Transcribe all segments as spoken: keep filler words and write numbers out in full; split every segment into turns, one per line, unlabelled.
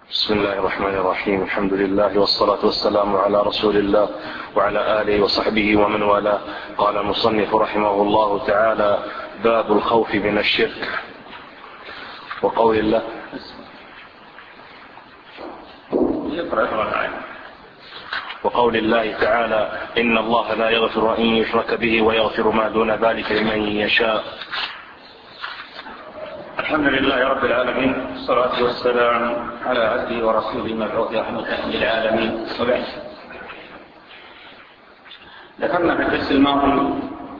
بسم الله الرحمن الرحيم. الحمد لله والصلاة والسلام على رسول الله وعلى آله وصحبه ومن والاه. قال المصنف رحمه الله تعالى: باب الخوف من الشرك. وقول الله وقول الله تعالى: إن الله لا يغفر أن يشرك به ويغفر ما دون ذلك لمن يشاء.
الحمد لله رب العالمين، والصلاة والسلام على عبده ورسوله المبعوث رحمة للعالمين، وبعد. ذكرنا في الدرس الماضي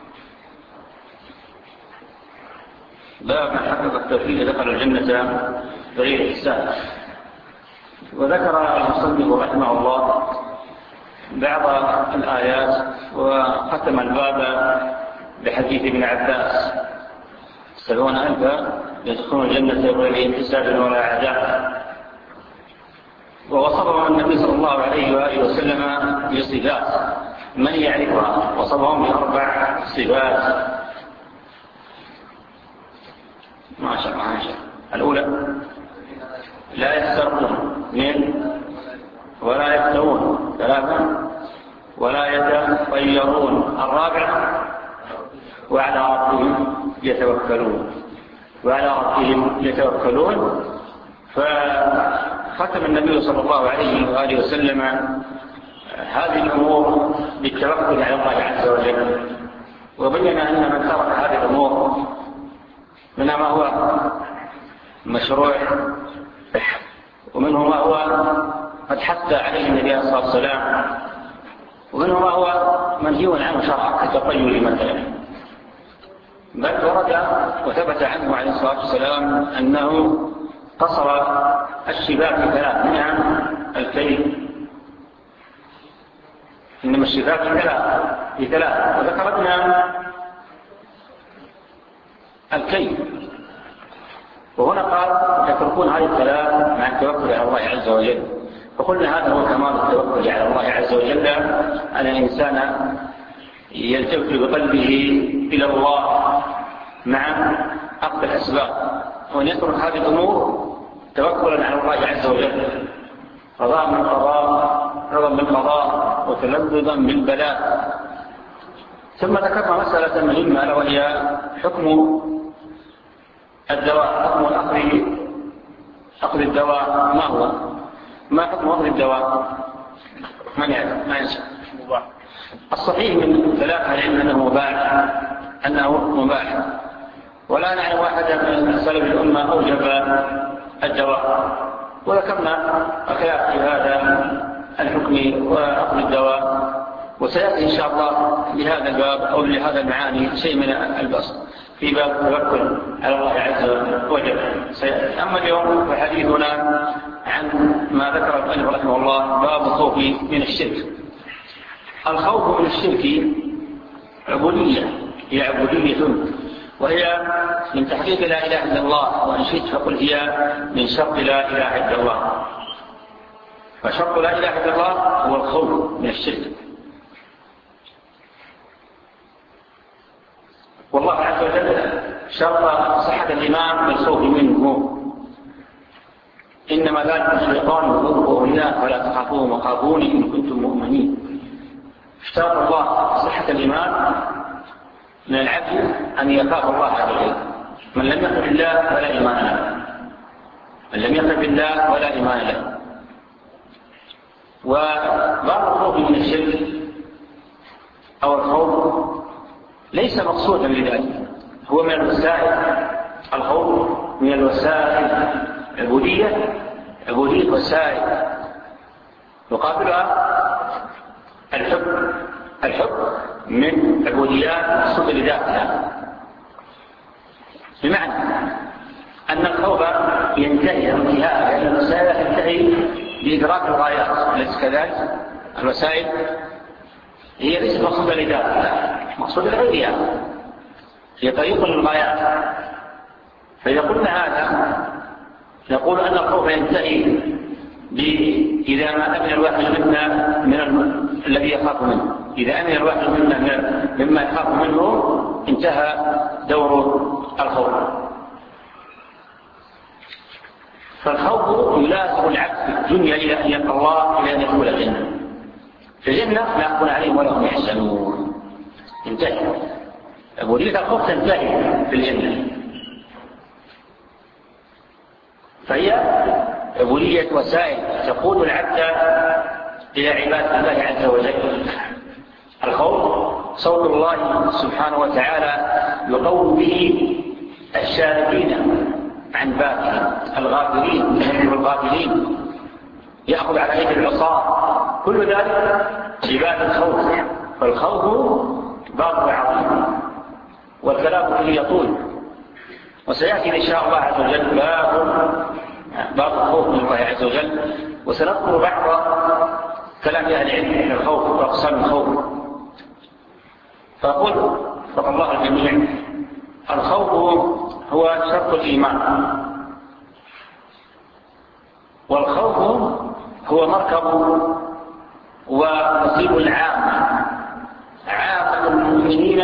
باب من حقق التوحيد دخل الجنة بغير حساب، وذكر المصنف رحمه الله بعض الآيات، وختم الباب بحديث ابن عباس: سبعون ألفا يدخلون الجنة بغير حساب ولا عذاب. ووصفهم النبي صلى الله عليه وآله وسلم بصفات من يعرفها، وصفهم بأربع صفات ما شاء الله. الأولى: لا يسترقون. اثنين: ولا يفترون. ثلاثة: ولا يتطيرون. الرابعة: وعلى ربهم يتوكلون. وعلى ربهم يتوكلون. فختم النبي صلى الله عليه وآله وسلم هذه الأمور بالتوكل على الله عز وجل، وبين أن من ترك هذه الأمور منها ما هو مشروع، ومنه ما هو قد حث عليه النبي صلى الله عليه وسلم، ومنه ما هو منهي عنه شرعا كالتطير مثلا. بل ورد وثبت عنه عليه الصلاة والسلام أنه قصر الشفاء في ثلاث، منها الكي. إنما الشفاء في ثلاث في ثلاث وذكرنا الكي، وهنا قال يتركون هذه الثلاث مع التوكل على الله عز وجل. فقلنا هذا هو كمال التوكل على الله عز وجل، أن الإنسان يلتفت بقلبه إلى الله مع أخذ الأسباب، وأن يترك هذه الأمور توكلا على الله عز وجل، رضا من قضاء رضا بالقضاء وتلذذا بالبلاء. ثم ذكرنا مسألة مهمة، وهي حكم الدواء، حكم الأخذ أخذ الدواء. ما هو ما حكم أخذ الدواء؟ من يعلم؟ ما ينسى. الصحيح من ثلاثة العلم أنه مباح أنه مباح ولا نعلم واحدا من سلف الأمة أوجب الدواء. وذكرنا الخلاف في هذا الحكم وأخذ الدواء، وسيأتي إن شاء الله لهذا الباب أو لهذا المعاني شيء من البسط في باب التوكل على الله عز وجل. أما اليوم فحديثنا عن ما ذكر المؤلف رحمه الله: باب الخوف من الشرك. الخوف من الشرك عبودية، هي عبودية، وهي من تحقيق لا إله إلا الله، وإن شئت فقل هي من شرط لا إله إلا الله. فشرط لا إله إلا الله هو الخوف من الشرك. والله عز وجل شرط صحة الإيمان بالخوف منه: إنما ذلك الشيطان يخوف أولياء فلا تخافوهم وخافوني إن كنتم مؤمنين. اشترط الله صحة الإيمان من العبد أن يخاف الله عز وجل. من لم يخف الله فلا إيمان له، من لم يخف الله ولا إيمان له. وبعض الخوف من الشرك أو الخوف ليس مقصودا لذلك، هو من الوسائل. الخوف من الوسائل، عبودية عبودية وسائل، يقابلها الحب. الحب من عبوديات مقصودة لذاتها، بمعنى أن الخوف ينتهي انتهاء، لأن الوسائل تنتهي بإدراك الغايات، أليس كذلك؟ الوسائل هي ليست مقصودة لذاتها، مقصودة لغيرها، هي طريق للغايات. فإذا قلنا هذا نقول أن الخوف ينتهي إذا ما أمن الواحد منا من الذي يخاف منه. إذا أمن الواحد منا مما يخاف منه انتهى دور الخوف. فالخوف يلازم العبد الدنيا إلى أن يلقى الله إلى أن يدخل الجنة. في الجنة لا يخفون عليهم ولا هم يحزنون. انتهي عبودية الخوف تنتهي في الجنة، فهي عبودية وسائل تقود العبد إلى عبادة الله عز وجل. الخوف صوت الله سبحانه وتعالى يقول به الشاربين عن بابه، الغافلين والغافلين، يأخذ على يد العصاة، كل ذلك عبادة الخوف. فالخوف باب عظيم والكلام فيه يطول، وسيأتي إن شاء الله عز وجل باب باب الخوف من الله عز وجل، وسنذكر بعض كلام أهل العلم عن الخوف وأقسام الخوف. فأقول وفق الله الجميع، الخوف هو شرط الإيمان، والخوف هو مركب ونصيب العامة، عامة المؤمنين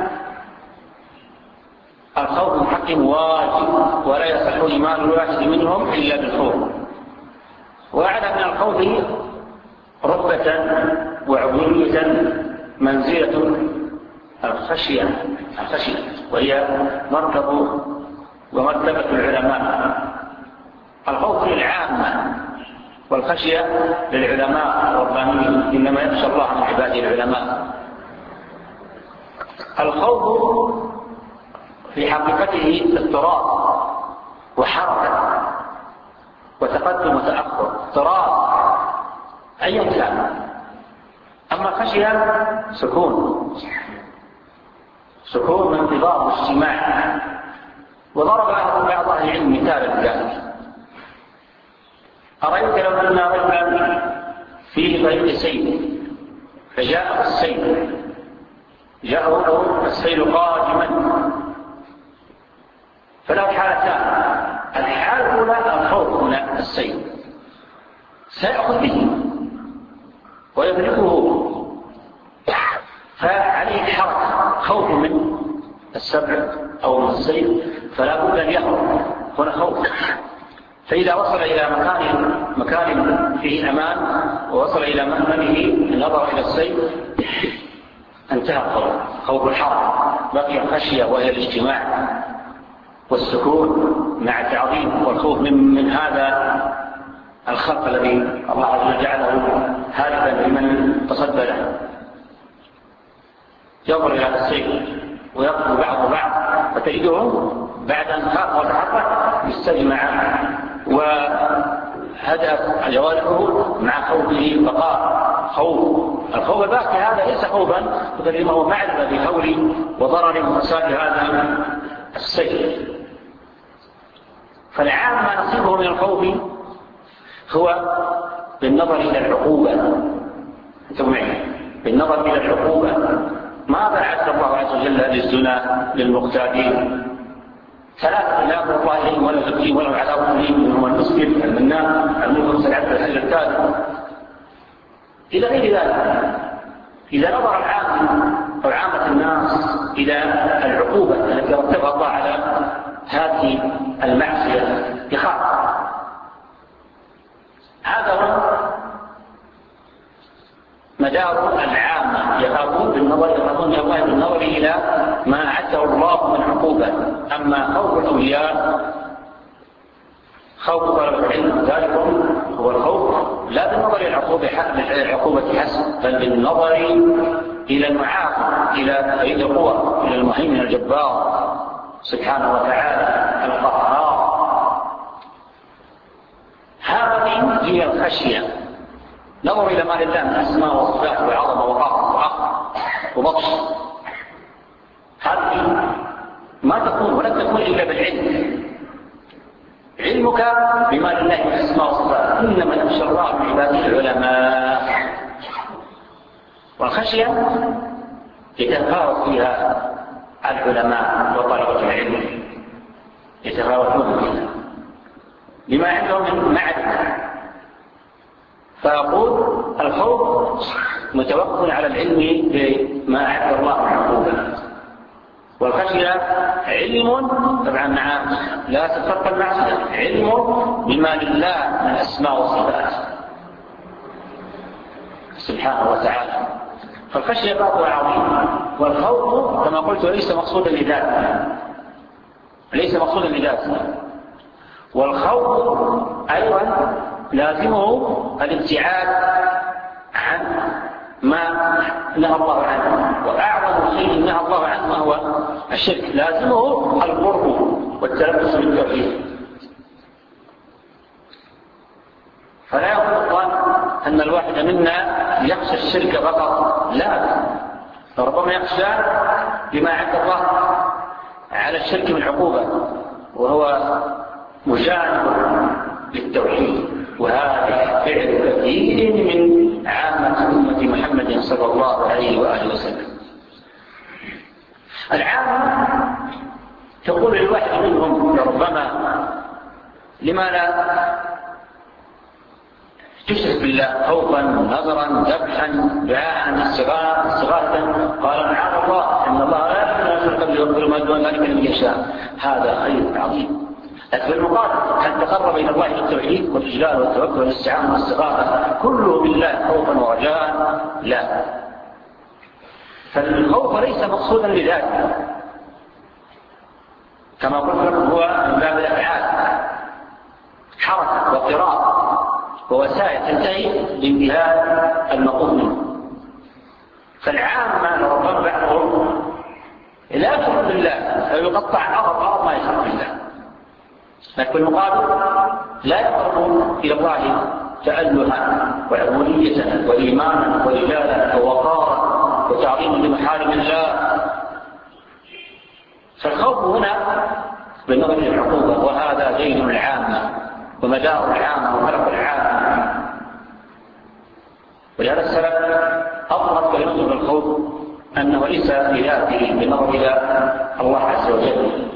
الخوف من حقهم واجب، ولا يصح إيمان الواحد منهم إلا بالخوف. وأعلى من الخوف رتبة وعبودية منزلة الخشية الخشية وهي مركب ومرتبة العلماء. الخوف للعامة والخشية للعلماء الربانيين، إنما يخشى الله من عباده العلماء. الخوف في حقيقته اضطراب وحركة وتقدم وتأخر، اضطراب أي كان. أما الخشية سكون سكون من انتظار واجتماع. وضرب بعض أهل العلم مثالا لذلك: أرأيت لو أن رجلا في طريق سيل فجاءه السيل جاءه السيل قادما، فله حالتان: الحالة الأولى الخوف من السيل، سيأخذ به ويدركه، فعليه الحركة، خوف من السبع أو من السيل، فلا بد أن يهرب، هنا خوف. فإذا وصل إلى مكان مكان فيه أمان ووصل إلى مأمنه نظر إلى السيل انتهى الخوف، خوف الحركة. بقي الخشية وهي الاجتماع والسكون مع التعظيم والخوف من, من هذا الخلق الذي الله عز وجل جعله هاربا لمن تصدى له. ينظر إلى السيل ويقتل بعض بعض، فتجدهم بعد أن خاف وتحرك استجمع وهدأ جوارحه مع خوفه بقاء. خوف الخوف الباقي هذا ليس خوفا، بل هو معرفة بهول وضرر وفساد هذا السيل. فالعام ما نصيبه من الخوف هو بالنظر إلى العقوبة، انتم معي، بالنظر إلى العقوبة. ما بعث الله عز وجل للزنا للمقتادين ثلاثة: لا يقول الله إليهم ولا يزكيهم ولا عذاب أليم، منهم المسكر المنان المنفصل عن الحل الثالث إلى غير ذلك. إذا نظر العام أو عامة الناس إلى العقوبة التي رتبها الله على هذه المعصية يخاف. هذا هو مدار العامة، يخافون بالنظر يخافون من الله بالنظر إلى ما أعده الله من عقوبة. أما خوف الأولياء خوف طلب العلم، ذلك هو الخوف لا بالنظر إلى العقوبة حسب، بل بالنظر إلى المعاقب، إلى أيدي القوى، إلى المهيمن الجبار سبحانه وتعالى القهار. هذه هي الخشية، نظر إلى ما لله من أسماء وصفات وعظمة وقهر وعقل وبطش. هذه ما تكون ولن تكون إلا بالعلم. علمك بما لله من أسماء وصفات، إنما يخشى الله من عباده العلماء. والخشية يتفاوت فيها العلماء وطلبة العلم، يتفاوتون فيها بما عندهم من معرفة. فأقول الخوف متوقف على العلم بما أعد الله من عقوبة، والخشية علم طبعا مع لا تفرق المعصية، علم بما لله من أسماء وصفات سبحانه وتعالى. فالخشية باب عظيم، والخوف كما قلت ليس مقصودا لذاته، ليس مقصودا لذاته، والخوف أيضا لازمه الابتعاد عن ما نهى الله عنه، وأعظم شيء نهى الله عنه هو الشرك، لازمه القرب والتلبس بالتوحيد. فلا يقول أن الواحد منا يخشى الشرك فقط، لا، فربما يخشى بما عند الله على الشرك من عقوبة، وهو مجانب للتوحيد، وهذا فعل كثير من عامة أمة محمد صلى الله عليه وآله وسلم. العامة تقول للواحد منهم ربما لما لا تشرك بالله خوفا نظرا ذبحا دعاء استغاثة، قال معاذ الله ان الله لا يغفر ان يشرك به ويغفر ما دون ذلك لمن يشاء. هذا خير عظيم، لكن المقابل ان تقرب الى الله بالتوحيد والاجلال والتوكل والاستعانه والاستغاثه كله بالله خوفا ورجاء، لا. فالخوف ليس مقصودا لذاته كما قلت لكم، هو من باب الافعال، حركه واضطراب ووسائل تنتهي بانتهاء المقصود منه. فالعامة ربما بعضهم لا يشرك بالله فيقطع عرض عرض ما يشرك بالله، لكن المقابل لا يقرب إلى الله تألها وعبودية وإيمانا وإجلالا ووقارا وتعظيما لمحارم الله. فالخوف هنا بالنظر للعقوبة، وهذا دين العامة ومدار العامة وخلق العامة. ولهذا السبب أضرب كلمة الخوف أنه ليس لذاته بالنظر إلى الله عز وجل.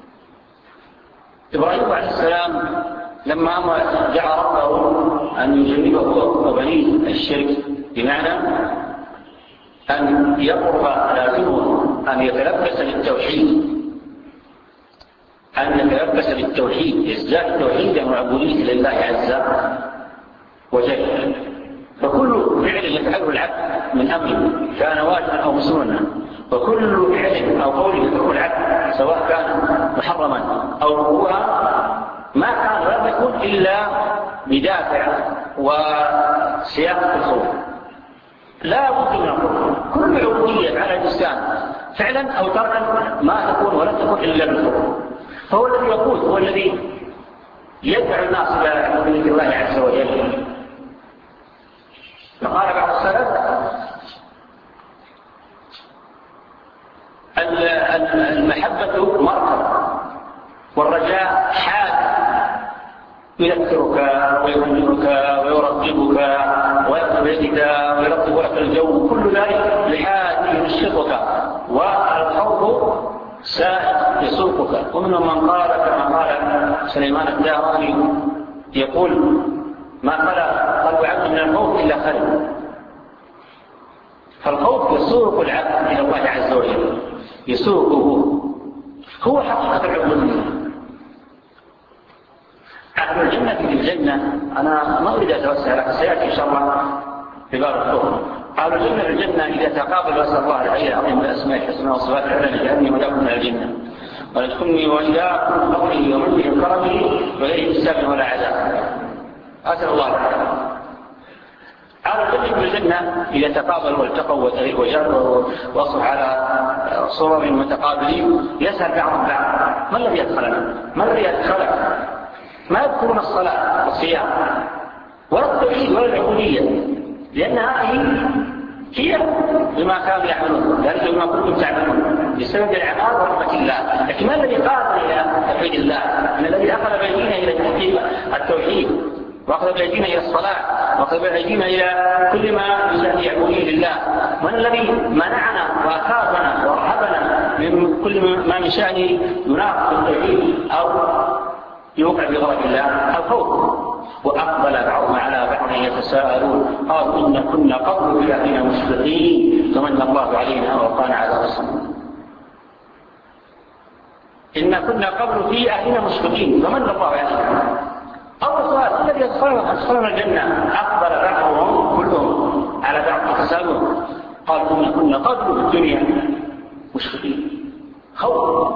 إبراهيم عليه السلام لما دعا ربه أن يجنبه وبنيه الشرك، بمعنى أن يقرب لازمه أن يتلبس بالتوحيد، أن يتلبس بالتوحيد، إزداد توحيدا وعبودية لله عز وجل. فكل فعل يفعله العبد من أمر كان واجبا أو مسنونا، وكل فعل أو قول يفعله العبد سواء كان محرما أو مكروها ما كان لا يكون إلا بدافع وسياق الخوف. لا بد من الخوف. كل عبودية على الإنسان فعلا أو تركا ما تكون ولا تكون إلا بالخوف. فهو الذي يقول، هو الذي يدعو الناس إلى عبودية الله عز وجل. فقال بعض السلف المحبة مركب والرجاء حاد، يذكرك ويهنئك ويرغبك ويأخذ بيدك ويرطب لك الجو، كل ذلك لحاد ينشطك، والخوف سائق يسوقك. ومنهم من قال كما قال سليمان الداراني يقول: ما خلا قلب عبد من الخوف إلا خلل. فالخوف يسوق العبد إلى الله عز وجل، يسوقه، هو حقيقة العبودية. أهل الجنة في الجنة، أنا ما أريد أتوسع لك، سيأتي إن شاء الله في باب الخوف. أهل الجنة في الجنة إذا تقابلوا أسأل الله العلي العظيم بأسماء الحسنى وصفات العلى لجعلني وإياكم من الجنة، ويدخلني وإياكم بفضله ومنه وكرمه بغير حساب ولا عذاب. أسأل الله العافية. أهل الجنة في الجنة إذا تقابلوا والتقوا وجروا وصلوا على صور متقابلين يسأل بعضهم بعض: ما الذي أدخلنا؟ ما الذي أدخلك؟ ما يذكرون الصلاة والصيام ولا التوحيد ولا العبودية، لأن هذه هي بما كانوا يعملون، ذلك بما كنتم تعملون بسبب الأعمال ورحمة الله. لكن ما الذي قادر إلى توحيد الله؟ من الذي أخذ بأيدينا إلى التوحيد، وأخذ بأيدينا إلى الصلاة، وأخذ بأيدينا إلى كل ما يشاهد يعبودين لله. من الذي منعنا وأخافنا ورهبنا من كل ما من شأنه يناقض التوحيد أو يوقع بغضب الله؟ الخوف. وأقبل بعضهم على بعض يتساءلون قالوا: إن كنا قبل في أهلنا مشفقين فمن الله علينا ووقانا عذاب السموم. إن كنا قبل في أهلنا مشفقين فمن الله علينا. أول سؤال الذي يدخلون الجنة أقبل بعضهم كلهم على بعض تساؤلون قالوا إن كنا قبل في الدنيا مشفقين خوف.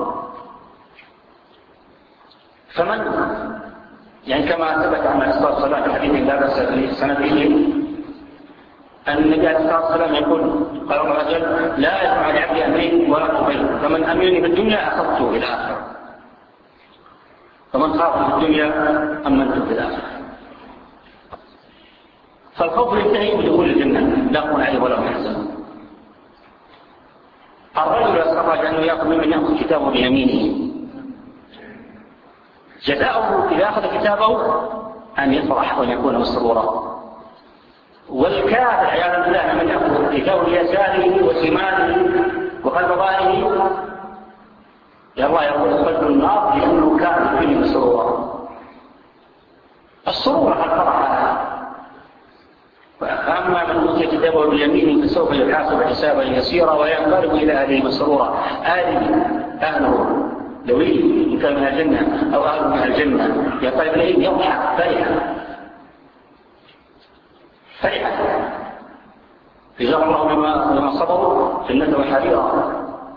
فمن يعني كما ثبت عن الصلاة والسلام في حديث لا بأس به سنده أن النبي عليه الصلاة والسلام يقول قال الرجل لا يسمع لعبد أمرين ولا قبيل فمن أمرني في الدنيا أخذته إلى آخره فمن خاف في الدنيا أمنته في الآخرة. فالخوف ينتهي بدخول الجنة لا يكون عليه ولا يحزن. الرجل يستطيع أنه يأخذ ممن يأخذ كتابه بيمينه جزاؤه إذا أخذ كتابه أن يفرح وأن يكون مسرورا. والكافر عياذا بالله من يأخذ كتابه بيساره وشماله وقلب ظاهره يا الله يقول قلب النار لأنه كان فيه مسرورا. السرور على الفرح. فأما من أوتي كتابه باليمين فسوف يحاسب حسابا يسيرا وينقلب إلى أهله مسرورا. آله أهله دوي إن كان من الجنة أو أهل من الجنة ينقلب إليه يضحك فرحا فرحا جزاهم الله بما صبروا جنة وحريرا.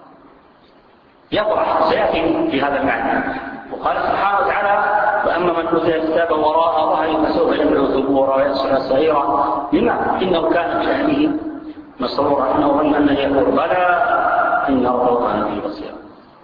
يفرح سيأتي في هذا المعنى. وقال سبحانه وتعالى وأما من أوتي الكتاب وراء ظهره فسوف يدعو ثبورا ويصلى سعيرا. لما؟ إنه كان في أهله مسرورا إنه ظن أنه يقول بلى إن الله كان به بصيرا.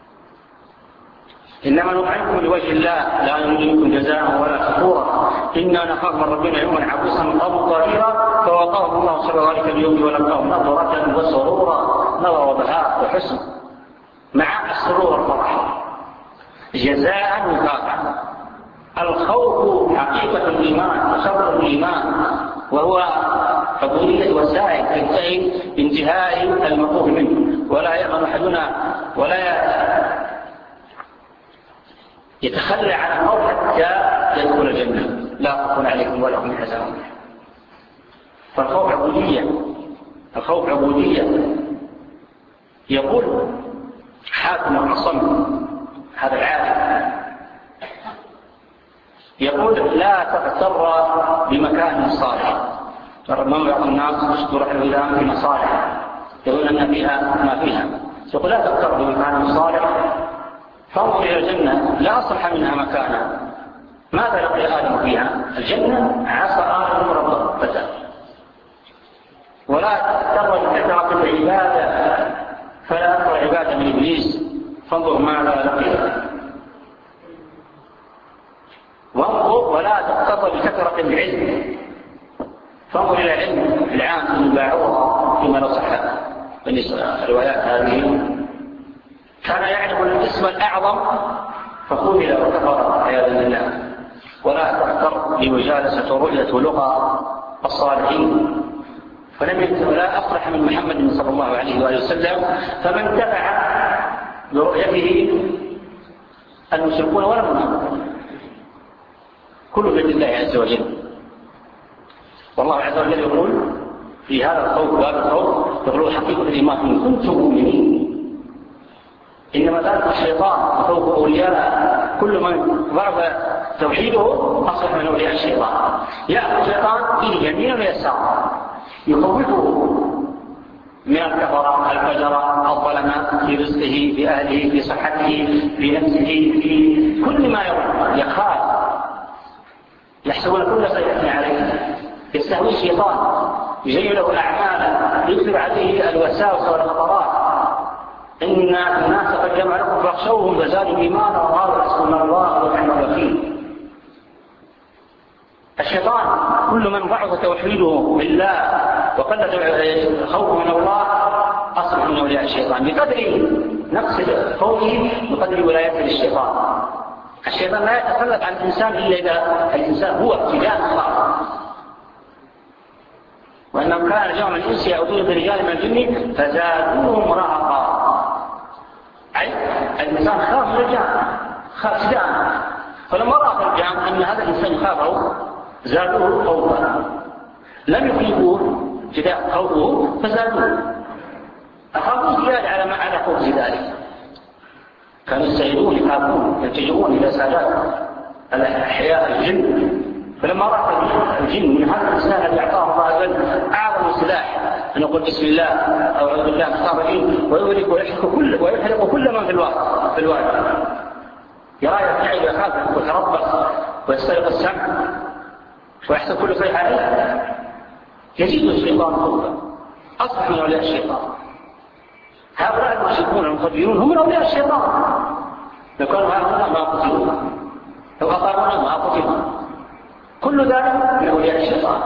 إنما نطعمكم لوجه الله لا نريد منكم جزاء ولا شكورا إنا نخاف من ربنا يوما عبوسا قمطريرا فوقاهم الله شر ذلك اليوم ولقاهم نظرة وسرورا نظر وبهاء وحسن مع السرور والفرح جزاء وفاقا. الخوف حقيقة الإيمان وشر الإيمان وهو عبودية وسائل تنتهي بانتهاء المخوف منه ولا يأمن أحدنا ولا يتخلى عن الخوف حتى يدخل الجنة لا خوف عليكم ولا هم يحزنون. فالخوف عبودية الخوف عبودية. يقول حاتم الأصم هذا العالم يقول لا تغتر بمكان صالح. ربما بعض الناس تروح إلى أماكن صالح يقول أن فيها ما فيها. يقول لا تغتر بمكان صالح فانظر إلى الجنة لا أصلح منها مكانا. ماذا لقي آدم فيها؟ الجنة عصى آدم ربه فتى. ولا تغتر بكثرة العبادة فلا أكثر عبادة من إبليس فانظر ماذا لقي. وانظر ولا تقتضى بكثرة العلم فانظر إلى العلم العام المباعوة فيما لو صح الروايات هذه. كان يعرف الاسم الأعظم فقبل وكفر عياذا بالله. ولا تغتر بمجالسة ورؤية لقى الصالحين فلم يكن ولا أفرح من محمد صلى الله عليه وآله وسلم. فمن تبع برؤيته المشركون ولا المنافقون كل بيد الله عز وجل. والله عز وجل يقول في هذا الخوف باب الخوف يقول حقيقة الإيمان إن كنتم مؤمنين إنما ذلك الشيطان خوف أولياء كل من ضرب توحيده أصبح من أولياء الشيطان. يأخذ الشيطان إلى يمين ويسار يخوفه من الكفرة الفجرة الظلمة في رزقه في أهله في صحته في نفسه في كل ما يرى يخاف يحسبون كل شيء عليه. يستهوي الشيطان يزين له أعمالا يكثر عليه الوساوس والخطرات. إن الناس قد جمع لكم فاخشوهم فزادوا إيمانا وقالوا حسبنا الله ونعم الوكيل. الشيطان كل من ضعف توحيده بالله وقلت خوفه من الله أصبح من أولياء الشيطان بقدر نقص خوفه بقدر ولايته للشيطان. الشيطان لا يتخلق عن الإنسان إلا إذا الإنسان هو ابتداء الله. وأنه كان رجال من الإنس يعودون برجال من الجن فزادوهم رهقا. أي الإنسان خاف من الجان خاف ابتداء فلما رأى الجان أن هذا الإنسان يخافه زادوه خوفا لم يفيقوه ابتداء خوفه فزادوه أخافوا زيادة على ما على خوف ذلك. كانوا يستعيدون يخافون يلتجئون إلى سادات الأحياء الجن. فلما رأى الجن من هذا الإنسان الذي أعطاه الله عز وجل أعظم سلاح أن يقول بسم الله أو أعوذ بالله من الشيطان الرجيم ويهلك ويحرق كل ويحرق كل من في الوادي في الوادي يرى يرتعد ويخاف ويتربص ويستيقظ السمع ويحسب كل شيء عليه. يزيد الشيطان خوفا، أصبح من أولياء الشيطان. هؤلاء المشركون المخبرون هم من أولياء الشيطان. لو كانوا هؤلاء ما قتلوا، لو أطاعونا ما قتلوا، كل ذلك من أولياء الشيطان.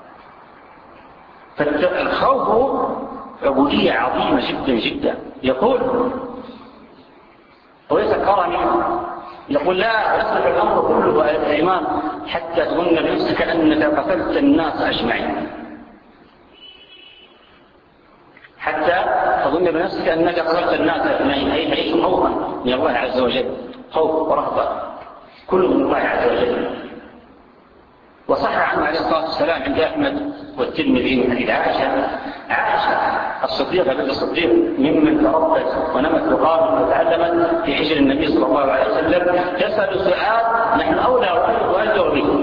فالخوف عبودية عظيمة جدا جدا. يقول ويتكرني يقول لا يصلح الأمر كله على الإيمان حتى تظن بنفسك أنك قتلت الناس أجمعين، حتى تظن بنفسك أنك قتلت الناس أجمعين، أي تعيش خوفا من الله عز وجل، خوف ورهبة كله من الله عز وجل. وصح عنه عليه الصلاة والسلام عند أحمد والترمذي من حديث عائشة عائشة الصديقة بنت الصديق ممن تربت ونمت وقامت وتعلمت في حجر النبي صلى الله عليه وسلم تسأل سؤال نحن أولى وأجر به.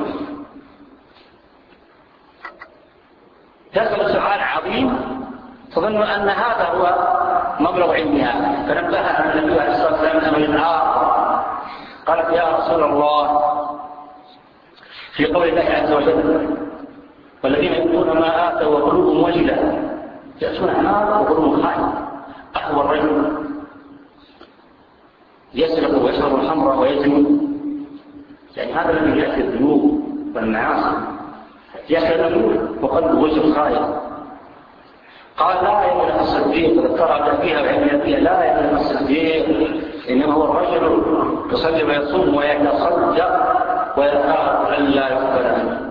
تسأل سؤال عظيم تظن أن هذا هو مبلغ علمها، فنبهها النبي عليه الصلاة والسلام أمر آخر. قالت يا رسول الله في قول الله عز وجل والذين يؤتون ما آتوا وقلوبهم وجلة يأتون النار وقلوبهم خائفة. أهوى الرجل يسرق ويشرب الخمر ويزني، يعني هذا الذي يأتي الذنوب والمعاصي يأتي الذنوب وقلبه وجه خائف. قال لا يملك الصديق، ذكرها فيها وعلمها فيها لا يملك الصديق إنما هو الرجل يصلي ويصوم ويتصدق ويخاف أن لا يقبل منه.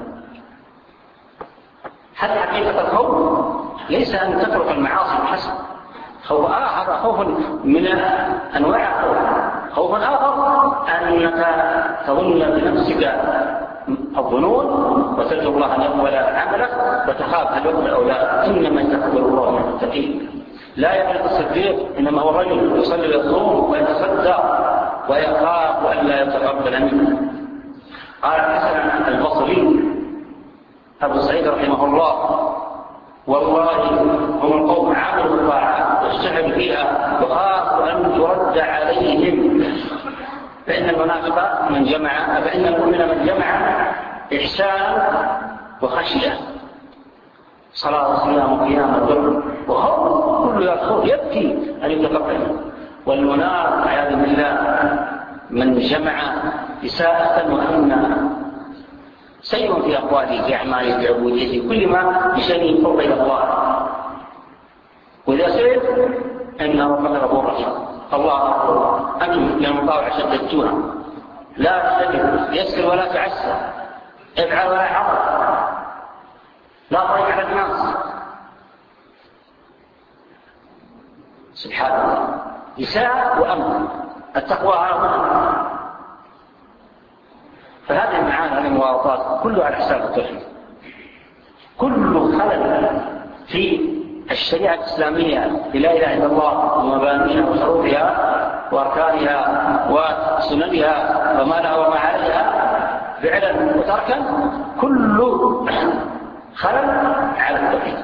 حتى حقيقة الخوف ليس أن تترك المعاصي بحسب، خوف آخر خوف من أنواع الخوف. خوف آخر أنك تظن بنفسك الظنون وترجو الله أن يقبل عملك وتخاف هل يقبل أو لا. إنما يتقبل الله من المتقين. لا يملك الصديق إنما هو الرجل يصلي ويصوم ويتصدق ويخاف أن لا يتقبل منه. قال الحسن البصري أبو سعيد رحمه الله والله هم القوم عملوا الطاعات واجتهدوا فيها وخافوا أن يرد عليهم. فإن المنافق من جمع فإن المؤمن من جمع إحسانا وخشية، صلاة وصيام وقيام الظلم وخوف، كل يخوف يبكي أن يتقبل. والمنافق عياذا بالله من جمع إساءة وأمنا، سيء في أقواله في أعماله في عبوديته، كل ما يشني فوق إلى الله. وإذا سئل إن ربك غفور رحيم، الله أكبر، أنتم للمطاوع شددتوها، لا تشدد، يسر ولا تعسر، افعل ولا حرج، لا طريق على الناس. سبحان الله، إساءة وأمن، التقوى هنا. فهذه المعاني هذه المواطنات كلها على حساب التوحيد. كل خلل في الشريعة الإسلامية لا إله إلا الله ومبانيها وشروطها وأركانها وسننها وما لها وما عليها فعلا وتركا، كل خلل على التوحيد.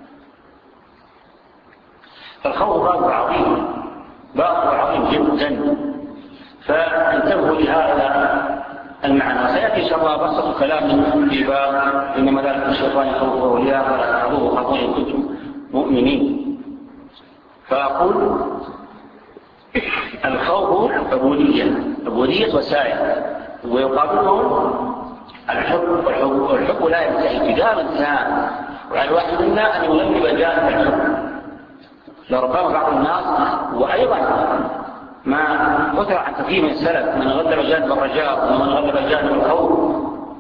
فالخوف باب عظيم، باب عظيم جدا، فانتبهوا لهذا المعنى. سيأتي إن شاء الله بسط كلام في باب إنما ذلك الشيطان يخوف أولياءه ولا تحبوه خافون إن كنتم مؤمنين. فأقول الخوف عبودية، عبودية وسائل، ويقابلهم الحب، والحب, والحب لا ينتهي بدار انتهاء، وعلى الواحد منا أن يغلب جانب الحب. لربما بعض الناس وأيضا ما أثر عن كثير من السلف من غلب جانب الرجاء ومن غلب جانب الخوف.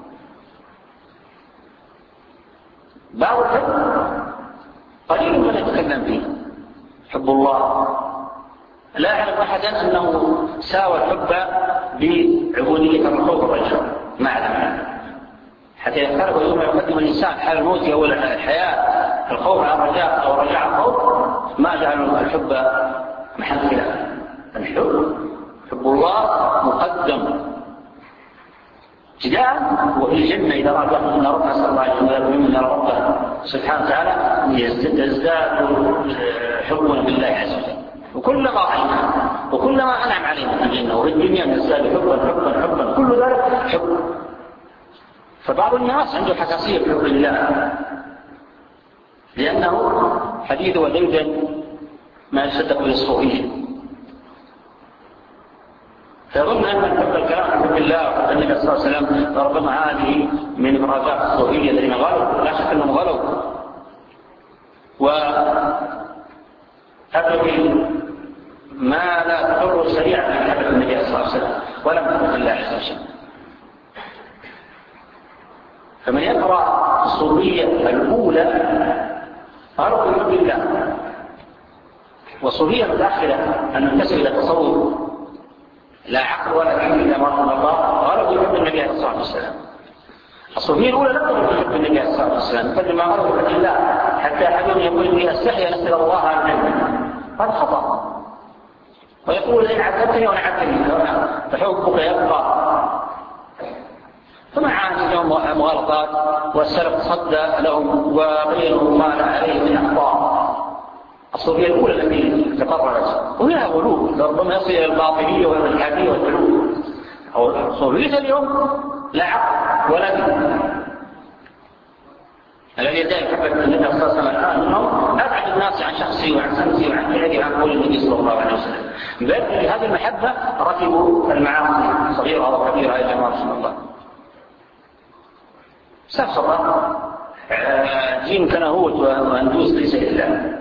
بعض الحب قليل من يتكلم فيه، حب الله لا يعلم أحدا أنه ساوى الحب بعبودية الخوف والرجاء، ما أعلم، حتى يختلف يوم يقدم الإنسان حال الموت أو الحياة الخوف على الرجاء أو الرجاء الخوف، ما جعلوا الحب محل خلاف. الحب حب الله مقدم ابتداء، وفي الجنة إذا رأى واحد من ربه صلى الله عليه وسلم من ربه سبحانه وتعالى يزداد حبنا بالله عز وجل، وكلما رأينا وكلما أنعم علينا في الجنة وفي الدنيا نزداد حبا حبا حبا، كل ذلك حب. فبعض الناس عنده حساسية بحب الله، لأنه حديث وديدا ما يصدق به الصوفية، فيظن أن من حب الكلام عن حب الله وحب النبي صلى الله عليه وسلم ربما هذه من إبراجات الصوفية الذين غلوا، لا شك أنهم غلوا وأتوا ما لا تضر الشريعة من حب النبي صلى الله عليه وسلم ولا من حب الله عز وجل. فمن يقرأ الصوفية الأولى أرض حب الله، والصوفية متأخرة أن ننتسب إلى تصور لا عقل ولا علم إلا ما رحم الله، غلبوا بحب النبي صلى الله عليه وسلم. الصوفية الأولى لا تغلب بحب النبي صلى الله عليه وسلم، بل ما غلبوا بحب الله، حتى أحدهم يقول لي أستحي أن أسأل الله عن الجنة، هذا خطأ. ويقول إن عذبتني وأنا عذبتني فحبك يبقى. فمع أنهم مغالطات والسلف صد لهم وبينوا ما لا عليه من أخطاء. الصوفية الأولى التي تقررت وهي غلو ربما يصل إلى الباطنية والإلحادية والغلو. الصوفية اليوم لا عقل ولا دين. الذي يدعي محبة النبي صلى الله عليه وسلم الآن أنهم أبعد الناس عن شخصي وعن سمسي وعن فعلي وعن قول النبي صلى الله عليه وسلم، بل لهذه المحبة ركبوا المعاصي صغيرة وكبيرة إلى ما رسول الله. سفسطة جيم كنهوت وهندوس ليس إلا.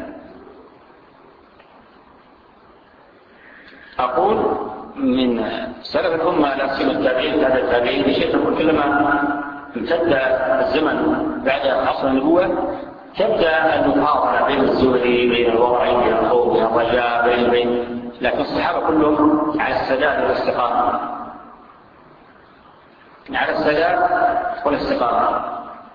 أقول من سلف الأمة لا سيما التابعين هذا التابعين بشيء تقول كلما امتد الزمن بعد عصر النبوة تبدأ المقارنة بين الزهري بين الورع بين الخوف بين الرجاء بين بين لكن الصحابة كلهم على السداد والاستقامة، على السداد والاستقامة.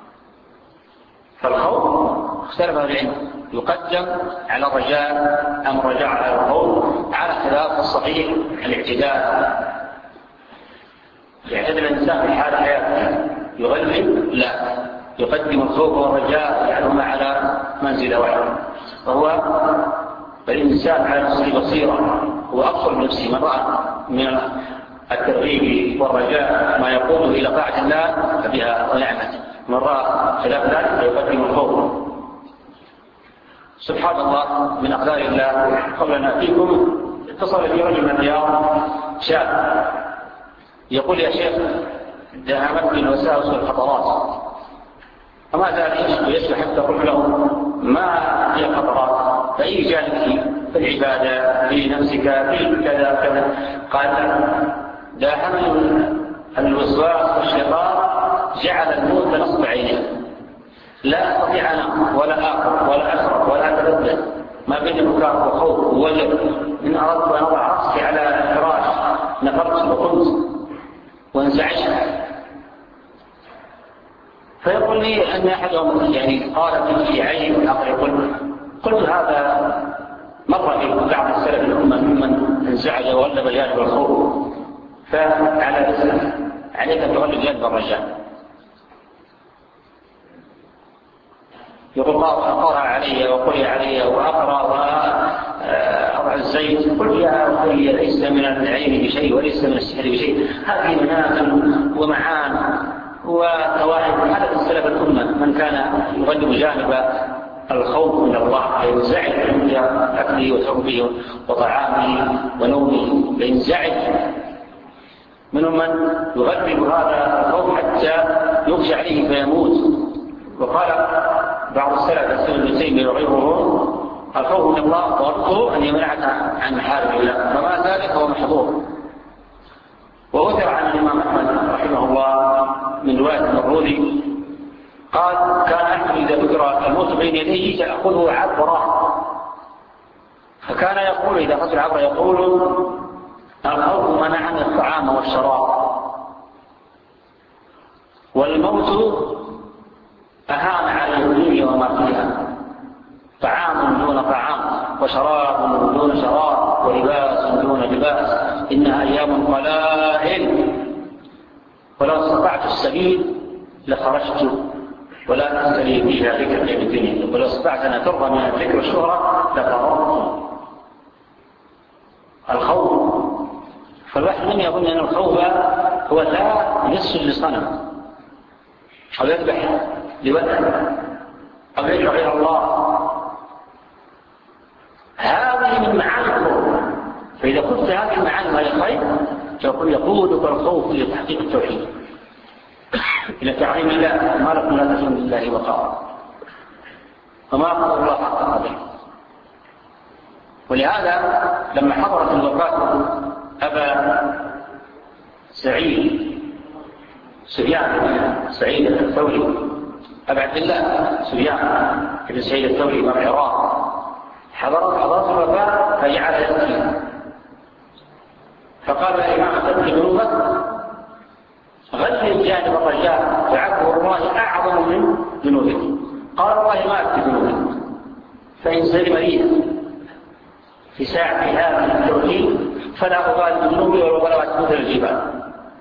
فالخوف اختلف العلم يقدم على الرجاء أم الرجاء على الخوف على خلاف الصحيح الاعتدال. يعتدل الإنسان في حال حياته يغلب لا يقدم الخوف والرجاء يجعلهما على منزلة واحدة، وهو الإنسان على نفسه بصيرة هو أفضل من نفسه من رأى من الترغيب والرجاء ما يقوده إلى طاعة الله فبها ونعمته، من رأى خلاف ذلك يقدم الخوف. سبحان الله من أقدار الله. قبل نأتيكم اتصل في رجل من الرياض شاب يقول يا شيخ دهمتني الوساوس والخطرات، وما زال يشفى حتى قلت له ما هي الخطرات فأي جانب في العبادة في نفسك في كذا كذا؟ قال داهمني الوسواس والشيطان جعل الموت نصب عينيه، لا أستطيع أنا ولا آخر ولا أشرب ولا أتردد ما بين بكاء وخوف ووجع. إن أردت أن أضع رأسي على الفراش نفرت وقمت وانزعجت. فيقول لي أن أحدهم يعني قال في عين والآخر يقول قلت هذا مر في بعض السلف الأمة ممن انزعج وغلب الجانب الخوف، فعلى رسالة عليك أن تغلب جانب الرجاء. يقول قرأ علي وقرئ علي وأقرأ وأضع الزيت، قل يا أخي ليس من العين بشيء وليس من السحر بشيء، هذه منازل ومعان وقواعد حدث السلف الأمة. من كان يغلب جانب الخوف من الله ينزعج عند أكله وشربه وطعامه ونومه، ينزعج. منهم من يغلب هذا الخوف حتى يغشى عليه فيموت. وقال بعض السلف السنة ابن تيمية وغيره الخوف من الله ضرته أن يمنعك عن محارم الله، فما ذلك هو محظور. وأثر عن الإمام أحمد رحمه الله من رواية المروذي قال كان أحمد إذا ذكر الموت بين يديه تأخذه عبرة، فكان يقول إذا أخذ العبرة يقول الخوف منعني الطعام والشراب، والموت أهان على الدنيا وما فيها، طعام دون طعام وشراب دون شراب ولباس دون لباس، إنها أيام قلائل، ولو استطعت السبيل لخرجت ولا تسألي فيها ذكر من الدنيا، ولو استطعت أن ترضى من الذكر والشهرة لفرضت. الخوف، فالواحد لم يظن أن الخوف هو لا يسجد لصنم أو يذبح لوثن أو يدعو غير الله، هذه من معاني الخوف. فإذا قلت هذه المعاني وهي خير تقول يقودك الخوف إلى تحقيق التوحيد، إلى تعظيم الله، ما لكم لا تزن لله وقارا، وما قدر الله حق قدره. ولهذا لما حضرت الوفاة أبا سعيد سفيان بن سعيد الثوري، أبا عبد الله سفيان بن سعيد الثوري من العراق، حضرت حضرت الوفاة فجعل يبكي، فقال يا إمام تبكي ذنوبك، غلي جانب الرجاء فعفو الله أعظم من ذنوبك. قال والله ما أبكي ذنوبك، فإن سلم لي في ساعة هذه التوحيد فلا أبالي بذنوبي ولو بلغت مثل الجبال،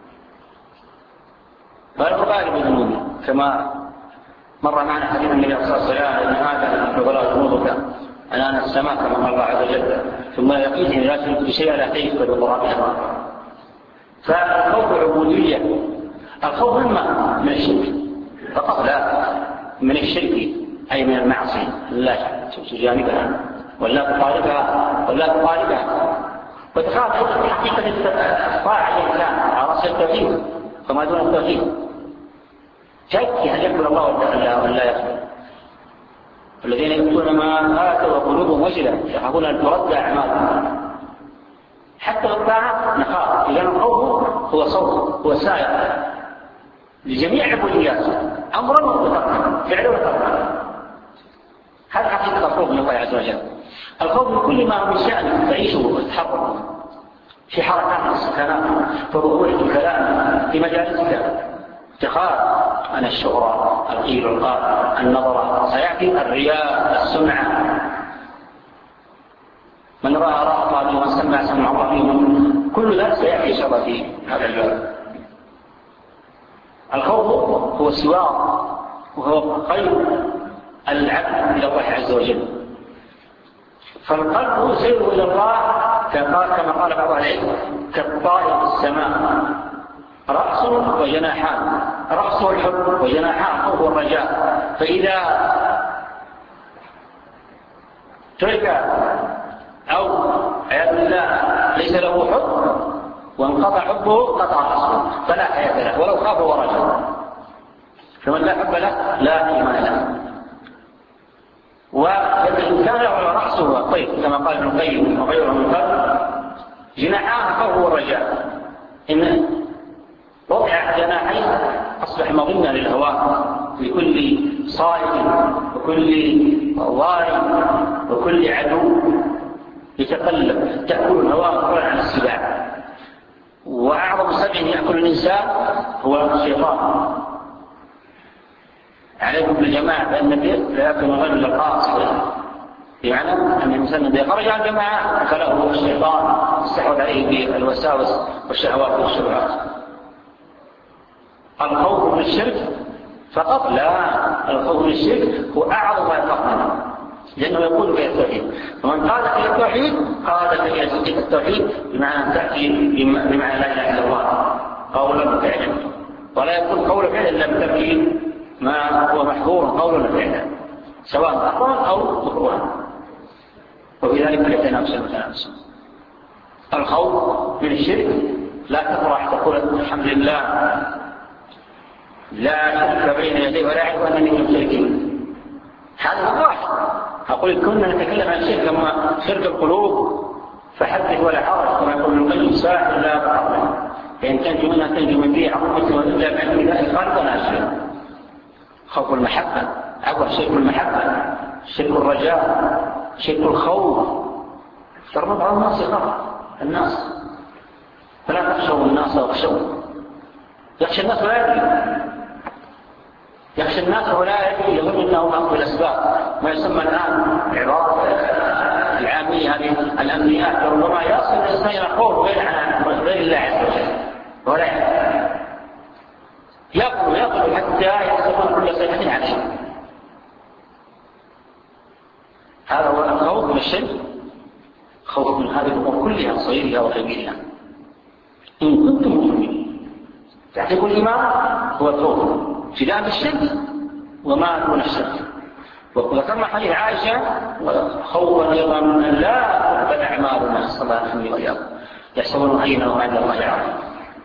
فلا أبالي بذنوبي، كما مر معنا حديث النبي صلى الله عليه وسلم أن هذا لو بلغت ذنوبك أنا السماء كما قال الله عز وجل، ثم يقيتني لا تشرك بشيء لا تجد بقرابها. فالخوف عبودية، الخوف إما من الشرك فقط لا من الشرك أي من المعصية لا تجانبها ولا تقاربها ولا تقاربها، وتخاف حقيقة الطاعة الإنسان على رأس التوحيد فما دون التوحيد، شك هل يقبل الله ولا لا يقبل. الذين يؤتون ما آتوا وقلوبهم وجلة يخافون أن ترد أعمالهم، حتى الطاعة نخاف. إذا الخوف هو صوت، هو سائر لجميع عبوديات، أمرا وتركا، فعلا وتركا. هذا حقيقة الخوف من الله عز وجل. الخوف من كل ما هو من شأنك تعيشه وتتحرك في حركات السكنات، في ظهور الكلام، في مجالسك، تخاف عن الشهرة، القيل والقال، النظرة، سيأتي الرياء، السمعة، من رأى رأى الله ومن سمع سمع الله فيه، كل ذلك سيأتي شر في هذا الباب. الخوف هو سوار وهو قيد العبد إلى الله عز وجل، فالقلب سير إلى الله كما قال بعض العلم كالطائر في السماء، رأس وجناحان، رأسه الحب وجناحان خوف والرجاء. فإذا ترك أو عياذ بالله ليس له حب وانقطع حبه قطع رأسه فلا حياة له ولو خاف ورجاء، فمن لا حب له لا إيمان له. وإن كان له رأسه الطير كما قال ابن القيم وغيره من قبل، جناحان خوف والرجاء، إن وضع جناحين أصبح مظنة للهواء لكل صائد وكل ضارب وكل عدو يتقلب، تأكل الهواء مقرا عن السباع. وأعظم سبع يأكل الإنسان هو الشيطان. عليكم بالجماعة فإن البيت لا يأكل الرجل القاصر، يعني أن الإنسان إذا خرج عن الجماعة فله الشيطان استحوذ عليه بالوساوس والشهوات والشبهات. الخوف من الشرك فقط لا، الخوف من الشرك هو أعظم ما يقع، لأنه يقول به التوحيد، ومن قال به التوحيد قال به التوحيد بمعنى تأتي بمعنى لا إله إلا الله قولا وفعلا، ولا يكون قول فعلا إلا بتركيب ما هو محظور قولا وفعلا سواء أقوى أو مكروها، وفي ذلك يتنافس المتنافس. الخوف من الشرك لا تفرح تقول الحمد لله لا شرك بين يديه ولا يعرف أنني من المشركين، هذا واحد. أقول كنا نتكلم عن شرك أما شرك القلوب فحدث ولا حرج، كما يقول ابن القيم ساحر لا بحر، فإن تنجو منها تنجو من ذي عظمته وإلا بعلم ذلك خلقنا الشرك. خوف المحبة عفوا شرك المحبة، شرك الرجاء، شرك الخوف. ترى بعض الناس يخاف الناس، فلا تخشوا الناس واخشوا، يخشى الناس ولا يدري، يخشى الناس ولا يظن أنه أخذ الأسباب، ما يسمى الآن عبارة العامية هذه الأمنيات، ربما يصل الإنسان إلى خوف غير غير الله عز وجل ولا يقول يقول حتى يحسبون كل صيحة عليه. هذا هو الخوف من الشرك، خوف من هذه الأمور كلها صغيرها وكبيرها. إن كنتم مؤمنين تعتقد الإيمان هو الخوف ابتداء بالشرك وما دون الشرك. وذكرنا حديث عائشة خوفا أيضا من لا تقبل أعمالنا الصلاة في الرياض يحسبون أنه عند الله عظيم،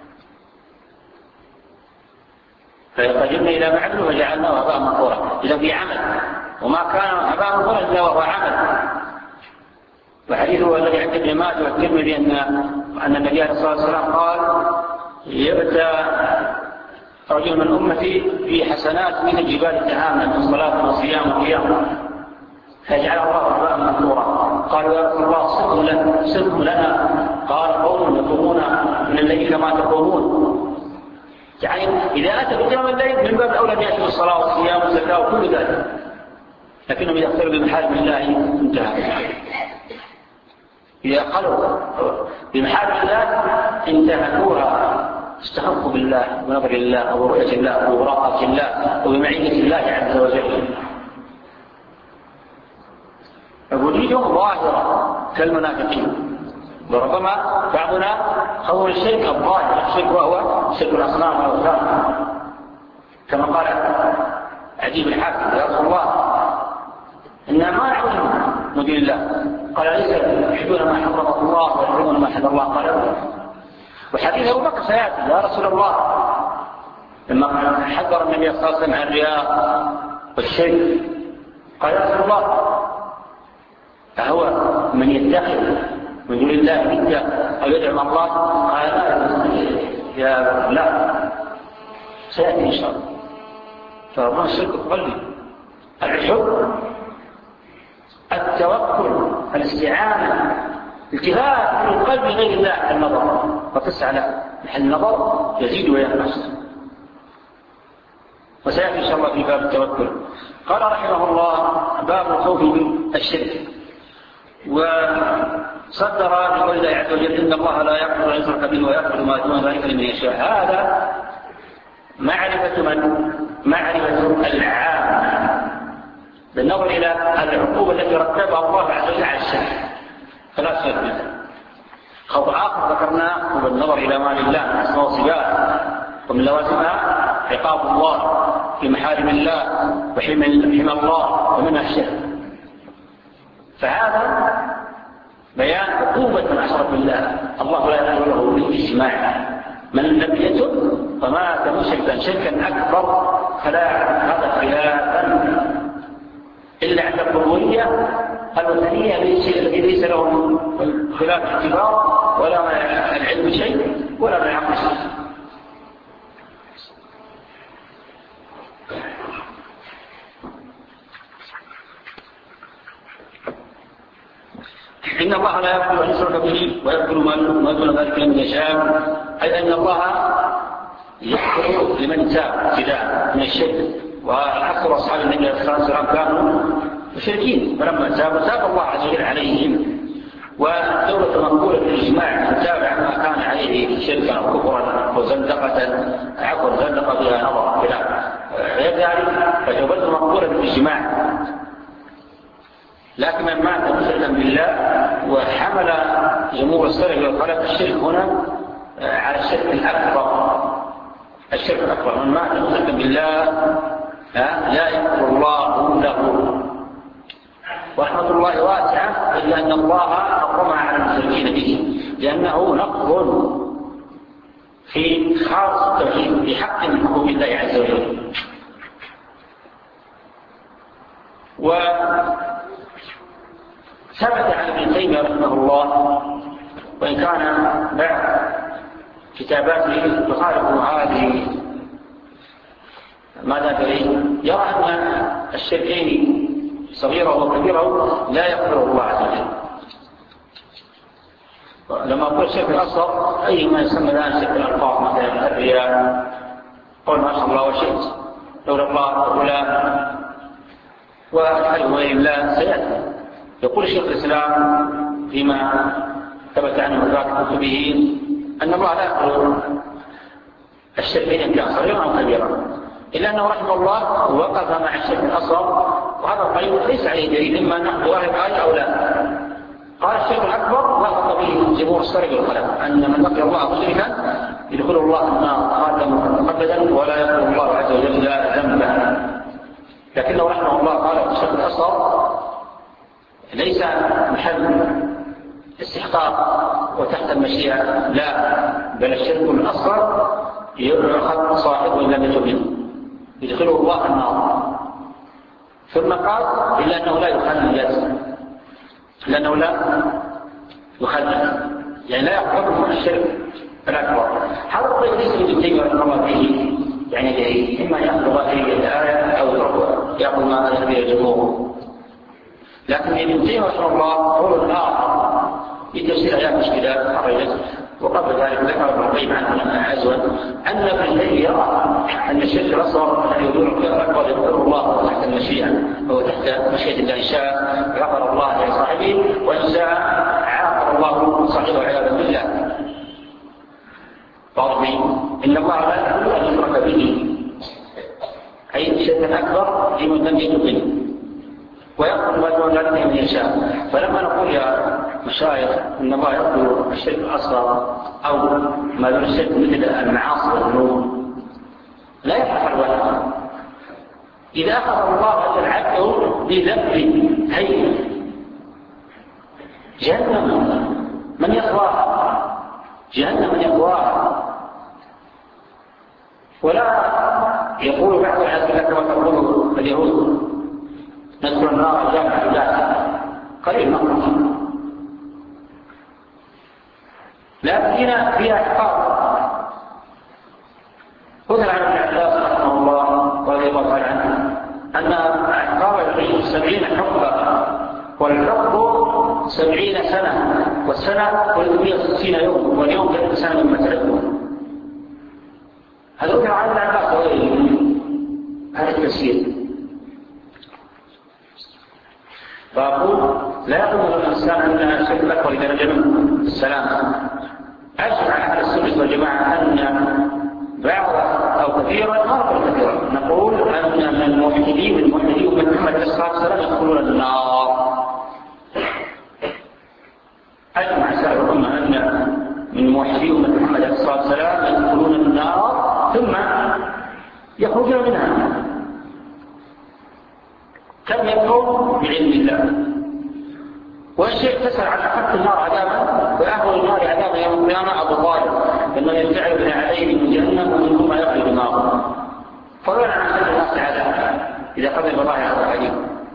فقدمنا إلى ما عملوا وجعلناه هباء منثورا. إذا في عمل وما كان هباء منثورا إلا وهو عمل. وحديثه الذي عند ابن ماجه والترمذي أن أن النبي صلى الله عليه وسلم قال يبدأ رجل من أمتي في حسنات من الجبال تهامة من صلاة وصيام وقيام فيجعل الله هباء منثورا. قالوا يا رسول الله صدق لنا صدق لنا. قال قوم يقومون من الليل كما تقومون. يعني إذا أتى بقيام الليل من باب أولى أن يأتي بالصلاة والصيام والزكاة وكل ذلك، لكنهم إذا اختلوا بمحارم الله انتهى. إذا قالوا بمحارم الله انتهكوها، استخفوا بالله ونظر الله ورؤية الله ومراقبة الله وبمعية الله عز وجل. فوجودهم ظاهرة كالمنافقين. وربما بعضنا خوف الشرك الظاهر، الشرك وهو شرك الأصنام والأوثان، كما قال عجيب الحاكم يا رسول الله إننا ما نعبد من دون الله. قال ليس يحبون ما حرم الله ويحرمون ما حل الله. قال وحديث أبو بكر سيأتي يا رسول الله لما حذر النبي صلى الله عليه وسلم عن الرياء والشرك قال يا رسول الله أهو من يتخذ من دون الله ندا أو يدعو مع الله؟ قال يا لا سيأتي إن شاء الله. فربما الشرك القلبي، الحب، التوكل، الاستعانة، التفات من القلب غير الله النظر وتسعى له محل النظر يزيد وينقص. وسيأتي إن شاء الله في باب التوكل. قال رحمه الله باب الخوف من الشرك. وصدر بقول الله عز وجل إن الله لا يغفر أن يشرك به ويغفر ما دون ذلك لمن يشاء. هذا معرفة من معرفة العامة بالنظر إلى العقوبة التي رتبها الله عز وجل على الشرك فلا شرك منه. خوف آخر ذكرناه هو بالنظر إلى ما لله من أسماء وصفات ومن لوازمها عقاب الله في محارم الله وحمى الله ومنها الشرك. فهذا بيان عقوبة من أشرك بالله الله لا يغفر له بالاجتماع. من لم يتب فمات مشركا شركا أكبر فلا هذا خلافا إلا عند القبورية الوثنية الذي ليس لهم خلاف اعتبار ولا العلم شيء ولا العقل شيء. إن الله لا يغفر أن يشرك به ويغفر ما دون ذلك لمن يشاء، أي أن الله يغفر لمن تاب ابتداء من الشرك. وأكثر أصحاب النبي صلى الله عليه وسلم كانوا مشركين فلما تابوا تاب الله عز وجل عليهم. والدولة مقبولة بالإجماع من تابع ما كان عليه شركا أو كفرا أو زندقة عفوا زندقة بها نظر خلاف غير ذلك فتوبته مقبولة بالإجماع. لكن من مات مشركا بالله وحمل جمهور السلف والخلف الشرك هنا على الشرك الأكبر. الشرك الأكبر من مات مشركا بالله لا يغفر الله له. ورحمة الله واسعة إلا أن الله حرمها على المشركين به لأنه نقض في خاص التوحيد في حق من حقوق الله عز وجل. وثبت عن ابن تيمية رحمه الله وإن كان بعد كتاباته تخالف هذه ماذا تريد يرى أن الشركين صغيرة وكبيرة لا يغفره الله عز وجل. لما أقول الشرك الأصغر أي ما يسمى الآن شرك الألفاظ مثلا الرياء قول ما شاء الله وشئت لولا الله ولا وأجعله غير الله سيأتي. يقول شيخ الإسلام فيما ثبت عنه في كتبه أن الله لا يقول الشرك إن كان صغيرا أو كبيرا، إلا أنه رحمه الله وقف مع الشرك الأصغر، وهذا القيد ليس عليه دليل إما نحن ظاهر الآية أو لا. قال الشرك الأكبر وقف به جمهور السلف والخلف أن من لقي الله مشركا يدخل الله النار خاتما مقددا ولا يغفر الله عز وجل ذنبا. لكنه رحمه الله قال الشرك الأصغر ليس محل استحقاق وتحت المشيئة، لا، بل الشرك الأصغر يؤخذ صاحبه إلا بتوبته يدخله الله النار. ثم قال إلا أنه لا يخلد، لأنه لا يخلد يعني لا يحكم الشرك الأكبر. هذا الطيب ليس ابن تيمية رحمه الله فيه يعني جيد، إما يأخذ هذه الآية أو يأخذ ما أخذ به الجمهور. لكن ابن تيمية رحمه الله قول آخر في تفسير آيات مشكلات خرجت، وقبل ذلك ذكر ابن القيم عنه عزوا أن ابن تيمية يرى أن الشرك الأصغر يدور الأكبر يغفر الله تحت المشيئة، هو تحت مشيئة الله إن شاء غفر الله لصاحبه وإن شاء عاقب الله صاحبه عياذا بالله. قال إن الله لا يغفر أن يشرك به، أي الشرك الأكبر لمن لم يتب منه، ويغفر ما دون ذلك من يشاء. فلما نقول يا مشايخ ان الله يغفر الشرك الاصغر او ما دون الشرك مثل المعاصي والذنوب لا يفعل الواحد. اذا اخذ الله العبد بذنب هين جهنم من يقواها، جهنم من يقواها. ولا يقول بعض الناس كما تقول اليهود ندخل النار جامعة جامعة قليل مقرص، لكن فيها عقاب. قلت عن ابن عباس رحمه الله رضي الله تعالى عنه أن عقاب يعيش سبعين حقبة، والحقب سبعين سنة، والسنة ثلاثمائة وستين يوم، واليوم ثلاث سنة مما تعدون. هذا هو عن ابن عباس هذا التفسير. فأقول لا يقول الإنسان أن الشرك الأكبر إذا نجم السلام. أجمع أهل السنة والجماعة أن بعض أو كثيرا ما نقول كثيرا، نقول أن من الموحدين الموحدين من محمد عليه الصلاة والسلام يدخلون النار. أجمع سائر الأمة أن من الموحدين من محمد عليه الصلاة والسلام يدخلون النار ثم يخرجون منها. كم يكون بعلم الله. والشيء تسأل عن أحد النار عذابا وأهل النار عذابا يوم القيامة أبو طالب إنه يرتعب بن عليه من جهنم ومن ثم يخرج النار. فولا عن أحد الناس عذابا إذا قبل الله هذا الحديث.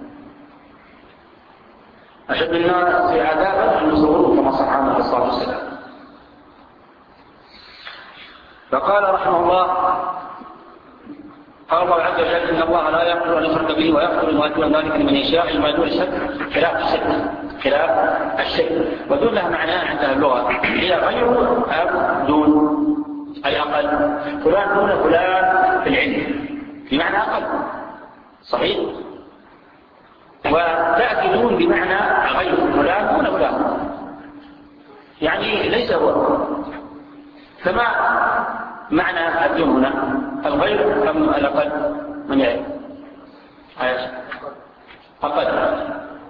أشد الناس في عذابا المصورون كما صح عنه عليه الصلاة والسلام. فقال رحمه الله قال الله عز وجل إن الله لا يغفر أن يشرك به ويغفر ما دون ذلك لمن يشاء، ما دون الشرك خلاف الشرك خلاف الشرك ودون لها معناه عندنا اللغة هي غير أو دون، أي أقل. فلان دون فلان في العلم بمعنى أقل صحيح، وتأتي دون بمعنى غير فلان دون فلان يعني ليس هو. فما معنى الدون هنا الغير أم الأقل؟ من يعرف؟ عايش أقل.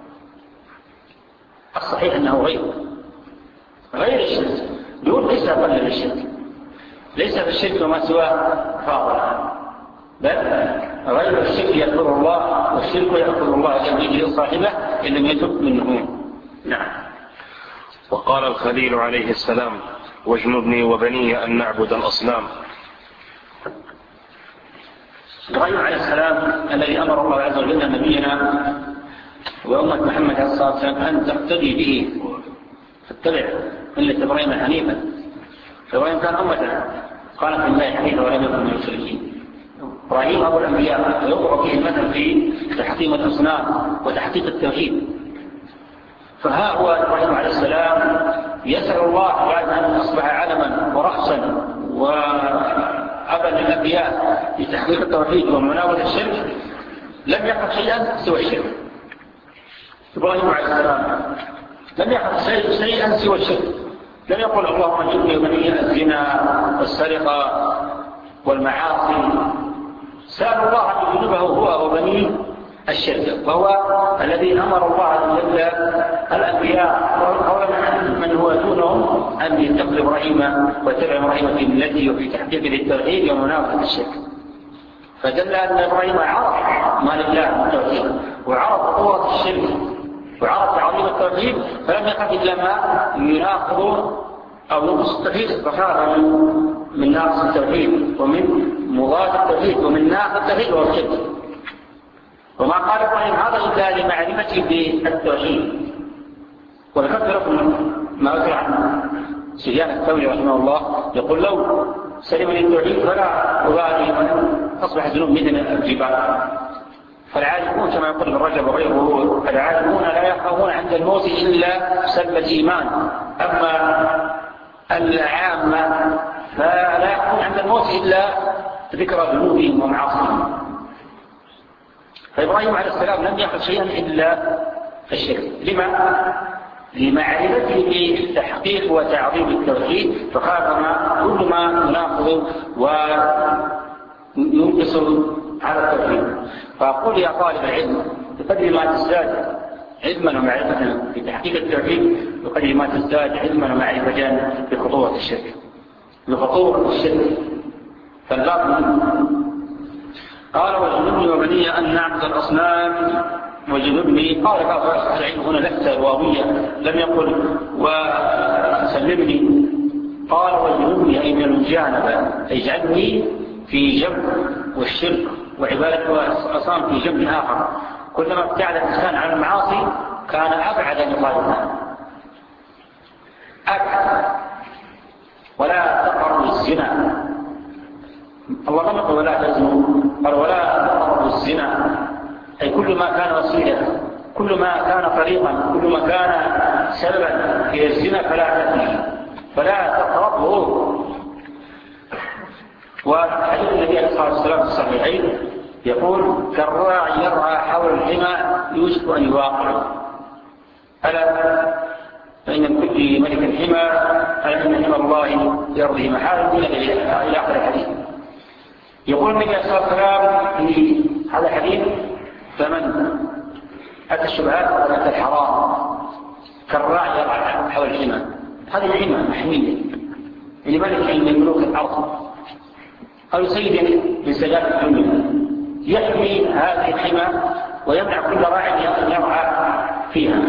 الصحيح أنه غير غير الشرك. دون ليس أقل للشرك، ليس في الشرك وما سواه فاضل، بل غير الشرك يغفر الله، والشرك يغفر الله جميع صاحبه إن لم يتب منه. نعم.
وقال الخليل عليه السلام واجنبني وبني أن نعبد الأصنام.
إبراهيم عليه السلام الذي أمر الله عز وجل نبينا وأمة محمد عليه الصلاة والسلام أن تقتدي به فاتبع ملة إبراهيم حنيفا. إبراهيم كان أمة قالت لله حنيفا ولم يكن من المشركين. إبراهيم أبو الأنبياء ويوضع فيه المثل في تحطيم الأصنام وتحقيق التوحيد. فها هو إبراهيم عليه السلام يسأل الله بعد أن أصبح علما ورأسا وأب أبا للأنبياء لتحقيق التوحيد ومناولة الشرك لم يخف شيئا سوى الشرك. إبراهيم عليه السلام لم يخف شيئا سوى الشرك، لم يقل اللهم اجعلني وبني الزنا والسرقة والمعاصي، سأل الله أن يجنبه هو وبنيه الشرك، وهو الذي أمر الله عز وجل الأنبياء من هو دونهم أن يتقوا إبراهيم واتبعوا إبراهيم في ملته وفي تحقيق للتوحيد ومناولة الشرك. فدل أن إبراهيم عرف ما لله من التوحيد وعرف قوة الشرك وعرف عظيم التوحيد، فلم يخف إلا ما يناقض أو ينقص التوحيد، فخاف من ناقص التوحيد ومن مضاد التوحيد ومن ناقض التوحيد والشرك. وما قال إبراهيم هذا إلا لمعرفته بالتوحيد. وذكرت لكم ما ذكر عن سفيان الثوري رحمه الله، يقول لو سلم للتوحيد فلا أبالي أصبح الذنوب مثل الجبال. فالعالمون كما يقول ابن رجب وغيره، العالمون لا يخافون عند الموت إلا سلب الإيمان، أما العامة فلا يخافون عند الموت إلا ذكر ذنوبهم ومعاصيهم. فإبراهيم عليه السلام لم يخف شيئا إلا الشرك. لما؟ لمعرفته بالتحقيق وتعظيم التوحيد، فخاف ما كل ما يناقض وينقص على التوحيد. فأقول يا طالب العلم بقدر ما تزداد علما ومعرفة في تحقيق التوحيد بقدر ما تزداد علما ومعرفة بخطورة الشرك بخطورة الشرك فاللازم. قال وجنبني وبني أن نعبد الأصنام وجنبني. قال بعض العلم هنا لفتة واوية، لم يقل وسلمني، قال وجنبني أي من المجانبة، أي اجعلني في جنب والشرك وعبادة الأصنام في جنب آخر. كلما ابتعد الإنسان عن المعاصي كان أبعد من الله، أبعد. ولا تقربوا الزنا، الله لم يقل ولا تزنوا، قال ولا تقربوا الزنا، أي كل ما كان وسيلة، كل ما كان طريقا، كل ما كان سببا في الزنا فلا تأتيه، فلا تقربه. وحديث النبي عليه الصلاة والسلام في الصحيحين يقول كالراعي يرعى حول الحمى يوشك أن يواقع، ألا فإن كل ملك حمى، ألا إن حمى الله يرضي محارم إلى آخر الحديث. يقول النبي عليه الصلاة والسلام في هذا الحديث فمن أتى الشبهات وقد أتى الحرام كالراعي يرعى حول الحمى. هذه الحمى محمية لملك من ملوك الأرض أو سيد من سيدات الدنيا يحمي هذه الحمى ويمنع كل راعي أن يرعى فيها.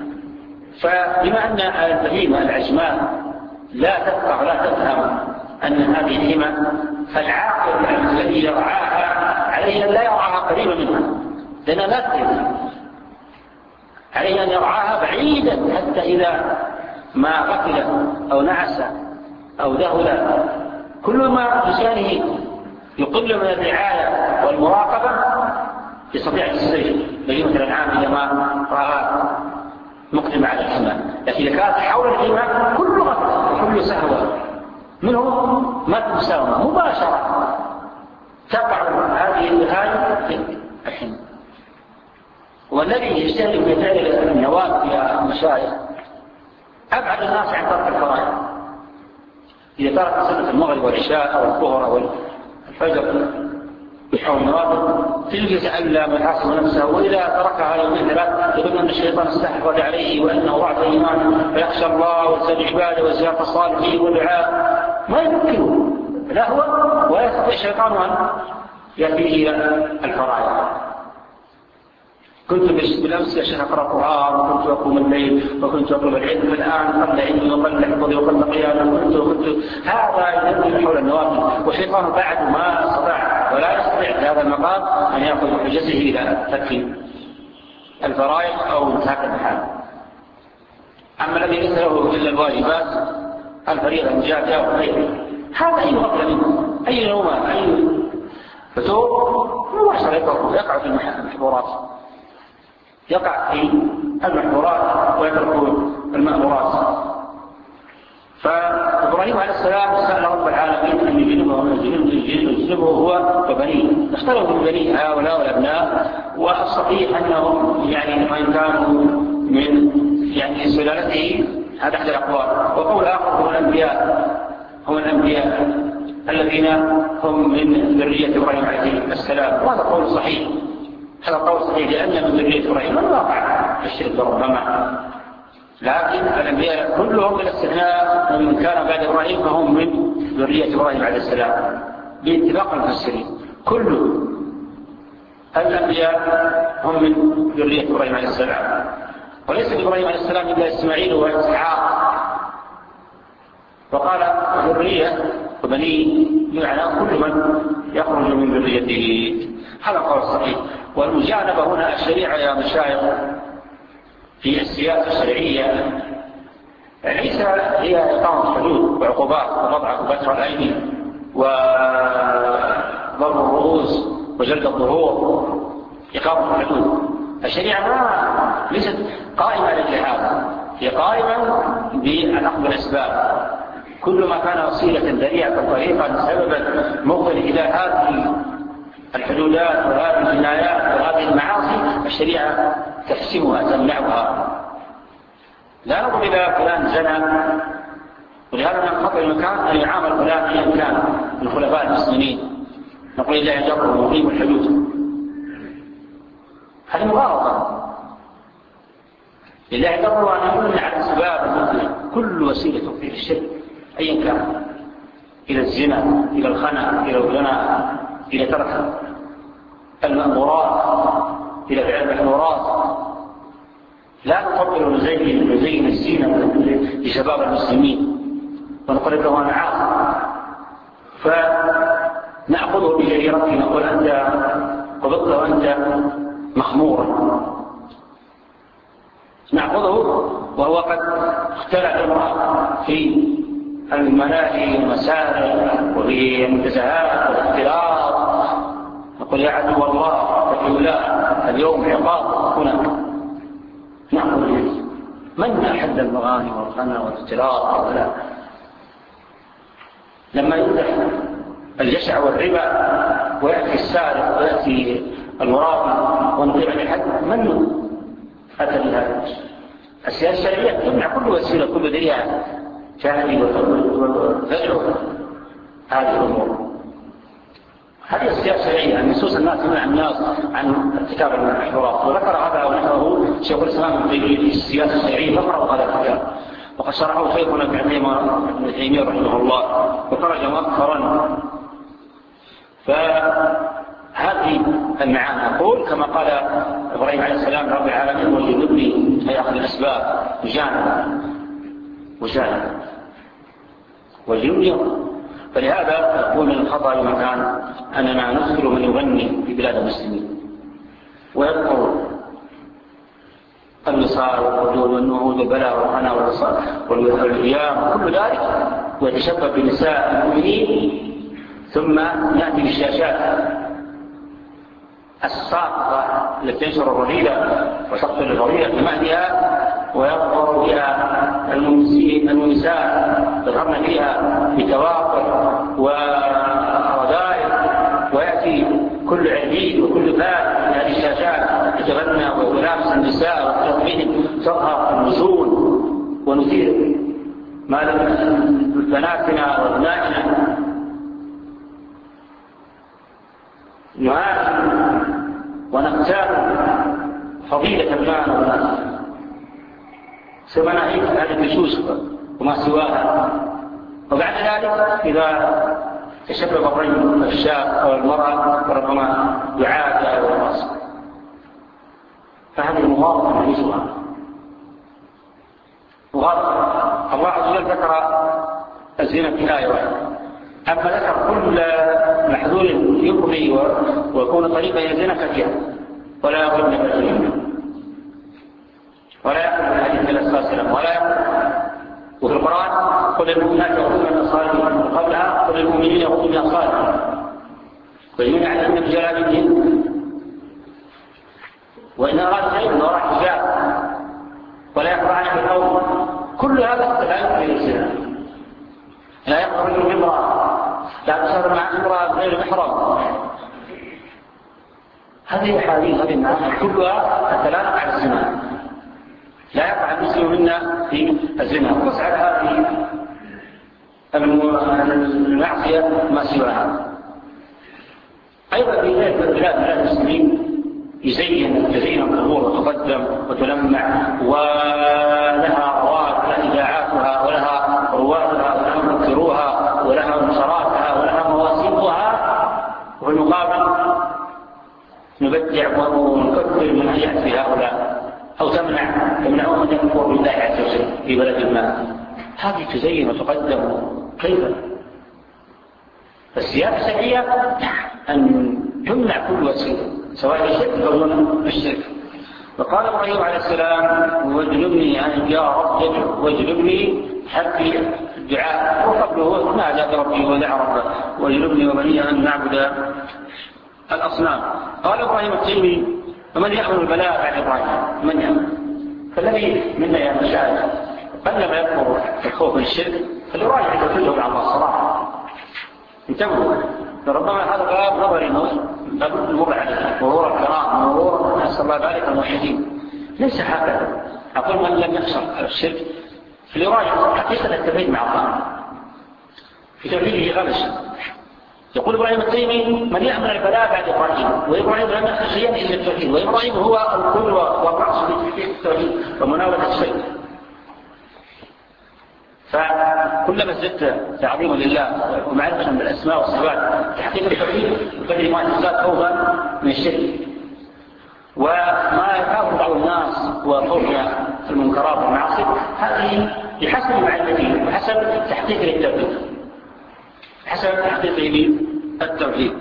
فبما أن البهيمة العجماء لا تفقه ولا تفهم أن هذه الحمى، فالعاقل الذي يرعاها عليه أن لا يرعاها قريبا منها لأنها لا تدري، عليه أن يرعاها بعيدا حتى إذا ما غفل أو نعس أو ذهل كل ما بشأنه يقل من الرعاية والمراقبة يستطيع السير بهيمة الأنعام إذا ما رأى مقدم على الحمى. لكن إذا كانت حول الحمى كل غفل وكل سهوة منه ما تساوم مباشرة تقع هذه النهاية في الحمى. والذي يجتهد في فعل النواب يا مشايخ أبعد الناس عن ترك الفرائض. إذا ترك سنة المغرب والعشاء أو الظهر أو الفجر بحول النوافل تلقي يتألم ويحاسب نفسه، وإذا تركها يومين ثلاث يظن أن الشيطان استحوذ عليه وأنه ضعف إيمان فيخشى الله ويسأل عباده وزيارة الصالحين والدعاء. ما يمكنه لا هو ولا يستطيع الشيطان أن يأتيه الفرائض. كنت بالأمس يا شيخ أقرأ القرآن وكنت أقوم الليل وكنت أطلب العلم، الآن قبل علمي وقبل حفظي وقبل قيامي كنت وكنت هذا يدل حول النوافل. والشيطان بعد ما استطاع ولا يستطيع في هذا المقام أن يأخذ حجته إلى ترك الفرائض أو انتهاك المحال. أما الذي ليس له إلا الواجبات الفريضة المجاهدة وغيره هذا أي غفلة منه، أي نومة، أي فتور مباشرة يقع في المحظورات، يقع في المحظورات ويترك المأمورات. فإبراهيم عليه السلام سأل رب العالمين أن يجنبه ويجنبه هو وبنيه. اختلفوا من بنيه هؤلاء والأبناء، والصحيح أنهم يعني وإن كانوا من يعني سلالته هذا أحد الأقوال، وقول آخر هم الأنبياء هم الأنبياء الذين هم من ذرية إبراهيم عليه السلام، وهذا قول صحيح. هذا قول صحيح لأن من ذرية إبراهيم من واقع الشرك ربما، لكن الأنبياء كلهم بلا استثناء من كان بعد إبراهيم فهم من ذرية إبراهيم عليه السلام باتفاق المفسرين. كل الأنبياء هم من ذرية إبراهيم عليه السلام، وليس لإبراهيم عليه السلام إلا إسماعيل وإسحاق، وقال ذرية وبنيه يعني كل من يخرج من ذريته. هذا قول صحيح. والمجانبة هنا الشريعة يا مشايخ في السياسة الشرعية ليس هي إقامة حدود وعقوبات ووضع وبتر الأيدي وضرب الرؤوس وجلد الظهور، إقامة الحدود. الشريعة ما ليست قائمة على الجهاد، هي قائمة بالأخذ بالأسباب. كل ما كان وسيلة ذريعة طريقا سببا موصل إلى هذه الحدودات وهذه الجنايات وهذه المعاصي الشريعة تحسمها تمنعها. لا نقول إذا فلان زنى ولهذا ننخطئ المكان أن يعامل فلان أيا كان من خلفاء المسلمين، نقول إلا يجبر المقيم الحدود. هذه مغالطة. إلا يجبر أن يمنع الأسباب المثلى كل وسيلة في الشرك أيا كان، إلى الزنا إلى الخنا إلى الغناء إلى ترك المأمورات إلى فعل المحظورات. لا نفضل ونزين نزين الزينة لشباب المسلمين ونقرب له معاصي فنأخذه بجريرته نقول أنت قبضت وأنت مخمورا، نأخذه وهو قد اختلع المرأة في الملاهي والمسائل وفي المنتزهات والاختلاط، نقول يا عدو الله اتقوا الله اليوم عقاب هنا. نأخذ من أحد المغاني والخنا والاختلاط ولا لما يفتح الجشع والربا ويأتي السارق ويأتي المرابي ونطيع الحد من أتى بهذا؟ السياسة الشرعية تمنع كل وسيلة كل ذريعة شاهدي وفجعوا هذه الأمور. هذه السياسة الشرعية النصوص الناس تمنع الناس عن ارتكاب المحظورات، وذكر هذا ونحوه شيخ الإسلام في السياسة الشرعية فقرأوا هذا الكتاب وقد شرحه شيخنا ابن تيمية رحمه الله وخرج مؤخرا. فهذه المعاني أقول كما قال إبراهيم عليه السلام رب العالمين وجنبني أي أخذ الأسباب مجانبة مجانبة وجنبني. فلهذا يكون من الخطأ المكان أننا نذكر من يغني في بلاد المسلمين ويذكر الوصال والحدود والنهوض والبلاء والغنى والأيام كل ذلك ويتشبه بنساء المؤمنين، ثم نأتي بالشاشات الساقطة التي تنشر الرذيلة وتقتل الرذيلة في مهدها ويظهر بها المنساء يظهرن فيها بتوافر ورذائل، ويأتي كل عديد وكل فات من هذه الشاشات يتغنى ويلامس النساء ويختلط بهم، تظهر النزول ونثير ما لم بناتنا وابنائنا نعاني ونختار فضيلة أبنائنا وبناتنا. ثم نهيك هذه النشوش وما سواها. وبعد ذلك إذا تشبب الرجل الشاب أو المرأة ربما يعاد أو الرأس، فهذه مغالطة نعيشها مغالطة. الله عز وجل ذكر الزنا في آية واحدة، أما ذكر كل محذور يقضي ويكون طريقا إلى الزنا كثيرا ولا يغلبن بالزنا ولا يأخذ من حديث الأساسلم ولا يأخذ. وفي القرآن قل المؤمنات يغضبن من أبصارهن وقبلها قل المؤمنين يغضبن من أبصارهم ويجمعن عليهن بجلابيبهن وإن أراد خير من وراء حجاب ولا يقرأن في الأول. كل هذا لا يؤدي إلى الزنا لا يقرأ رجل امرأة، لا تسهر مع امرأة غير محرم. هذه الأحاديث هذه المعاني كلها تتلاعب على الزنا. لا يقع المسلم منا في الزنا، وقص على هذه المعصية ما سواها. أيضا في ذلك بلاد بلاد المسلمين يزين تزين القبور وتقدم وتلمع، ولها رواد ولها إذاعاتها ولها روادها ولها منكروها ولها نشراتها ولها مواسيقها، وفي المقابل نبدع ونكثر من أن يأتي هؤلاء أو تمنع تمنعهم من يكفروا بالله عز وجل في بلد ما. هذه تزين وتقدم كيف؟ السياسة هي أن تمنع كل وسيلة سواء الشرك أو دون الشرك. فقال إبراهيم عليه السلام: واجلبني يا رب واجلبني حتى الدعاء، وقبله نادى ربي ودعا ربه واجلبني وبني أن نعبد الأصنام. قال إبراهيم التيمي: ومن يأمن البلاء بعد إبراهيم؟ من يأمن؟ فالذي منا يا مشاهد قلما يكبر الخوف من الشرك فالراجع يتوجه مع الله صراحة. انتبهوا، فربما هذا باب نظري لابد المر عليه مرور الكرام مرور نسأل الله ذلك الموحدين. ليس هكذا. أقول من لم يخشى الشرك فليراجع حقيقة التوحيد مع الله، في توحيده غبش. يقول إبراهيم التيمي: من يأمن البلاء بعد إبراهيم؟ وإبراهيم لم يخشى شيئا إلا التوحيد، وإبراهيم هو الكل والرأس في تحقيق التوحيد ومناولة الشرك. فكلما ازددت تعظيما لله ومعرفة بالأسماء والصفات تحقيق التوحيد بقدر ما تزداد خوفا من الشرك. وما يخاف بعض الناس وخوف المنكرات والمعاصي هذه بحسب معرفته وحسب تحقيقه للتوحيد، حسب تحقيقه للتوحيد.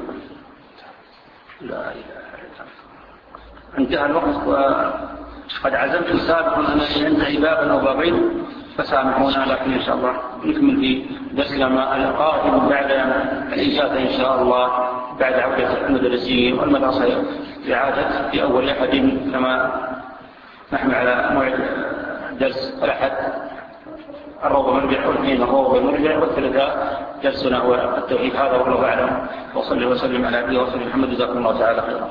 لا إله إلا الله. انتهى الوقت وقد عزمت سابقا أن ينتهي بابا أو بابين، فسامحونا، لكن إن شاء الله نكمل في درسنا القادم بعد الإجازة إن شاء الله، بعد عودة المدرسين والمدرسة إعادة في أول أحد كما نحن على موعد درس الأحد الروضة مرجع والاثنين الروضة مرجع والثلاثاء درسنا هو التوحيد. هذا والله أعلم، وصلي وسلم على عبده ورسوله محمد. جزاكم الله تعالى خيرا.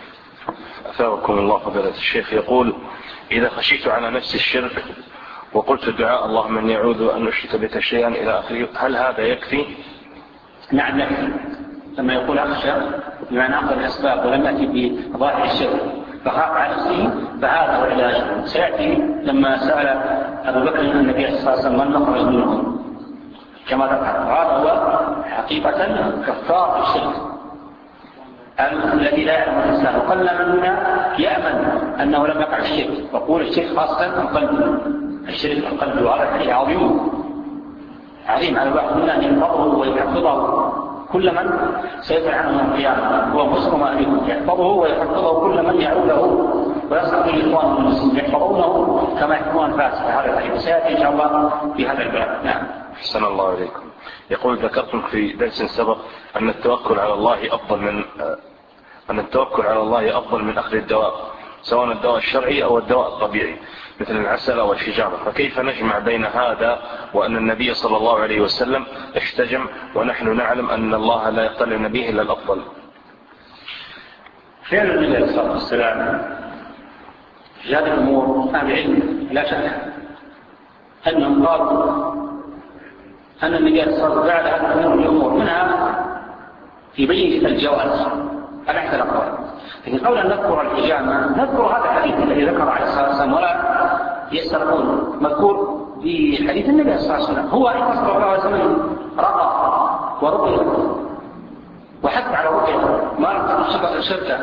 أثابكم الله فضيلة الشيخ. يقول: إذا خشيت على نفس الشرك وقلت الدعاء اللهم اني اعوذ ان اشرك بك شيئا الى اخره، هل هذا يكفي؟
نعم يكفي. لما يقول اخشى بمعنى اخذ الاسباب ولم ياتي بظاهر الشرك فخاف على نفسه فهذا هو العلاج. سياتي لما سال ابو بكر النبي صلى الله عليه وسلم من نخرج منهم كما ذكر، هذا هو حقيقه كفار الشرك الذي لا يعلم الانسان. وقل منا يامن انه لم يقع الشرك، وقول الشرك خاصه القلب، الشرك القلب. وهذا حديث عظيم عظيم على الواحد منا ان يحفظه ويحفظه كل من سيدفع عنه من القيامه. هو مسلم عليكم يحفظه ويحفظه كل من يعوده ويصل به اخوانه المسلمين يحفظونه كما يحفظون الفاسق. هذا الحديث سياتي ان شاء الله في هذا الباب. نعم.
احسن الله عليكم. يقول: ذكرتم في درس سبق ان التوكل على الله افضل من ان التوكل على الله افضل من اخذ الدواء، سواء الدواء الشرعي او الدواء الطبيعي مثل العسل او الشجاعة، فكيف نجمع بين هذا وان النبي صلى الله عليه وسلم احتجم ونحن نعلم ان الله لا يقتل النبي الا الافضل؟
فعل النبي عليه الصلاه والسلام في هذه الامور اهل العلم لا شك انهم قالوا ان النبي عليه الصلاه والسلام فعل هذه الامور الامور منها يبين الجواز على احد الاقوال. لكن قولا نذكر الحجامه نذكر هذا الحديث الذي ذكر عليه الصلاه والسلام ولا يسترقون، مذكور في حديث النبي صلى الله عليه وسلم. هو صلى الله عليه وسلم رقى ورقي وحث على رقيه ما رقى الشركه الشركه.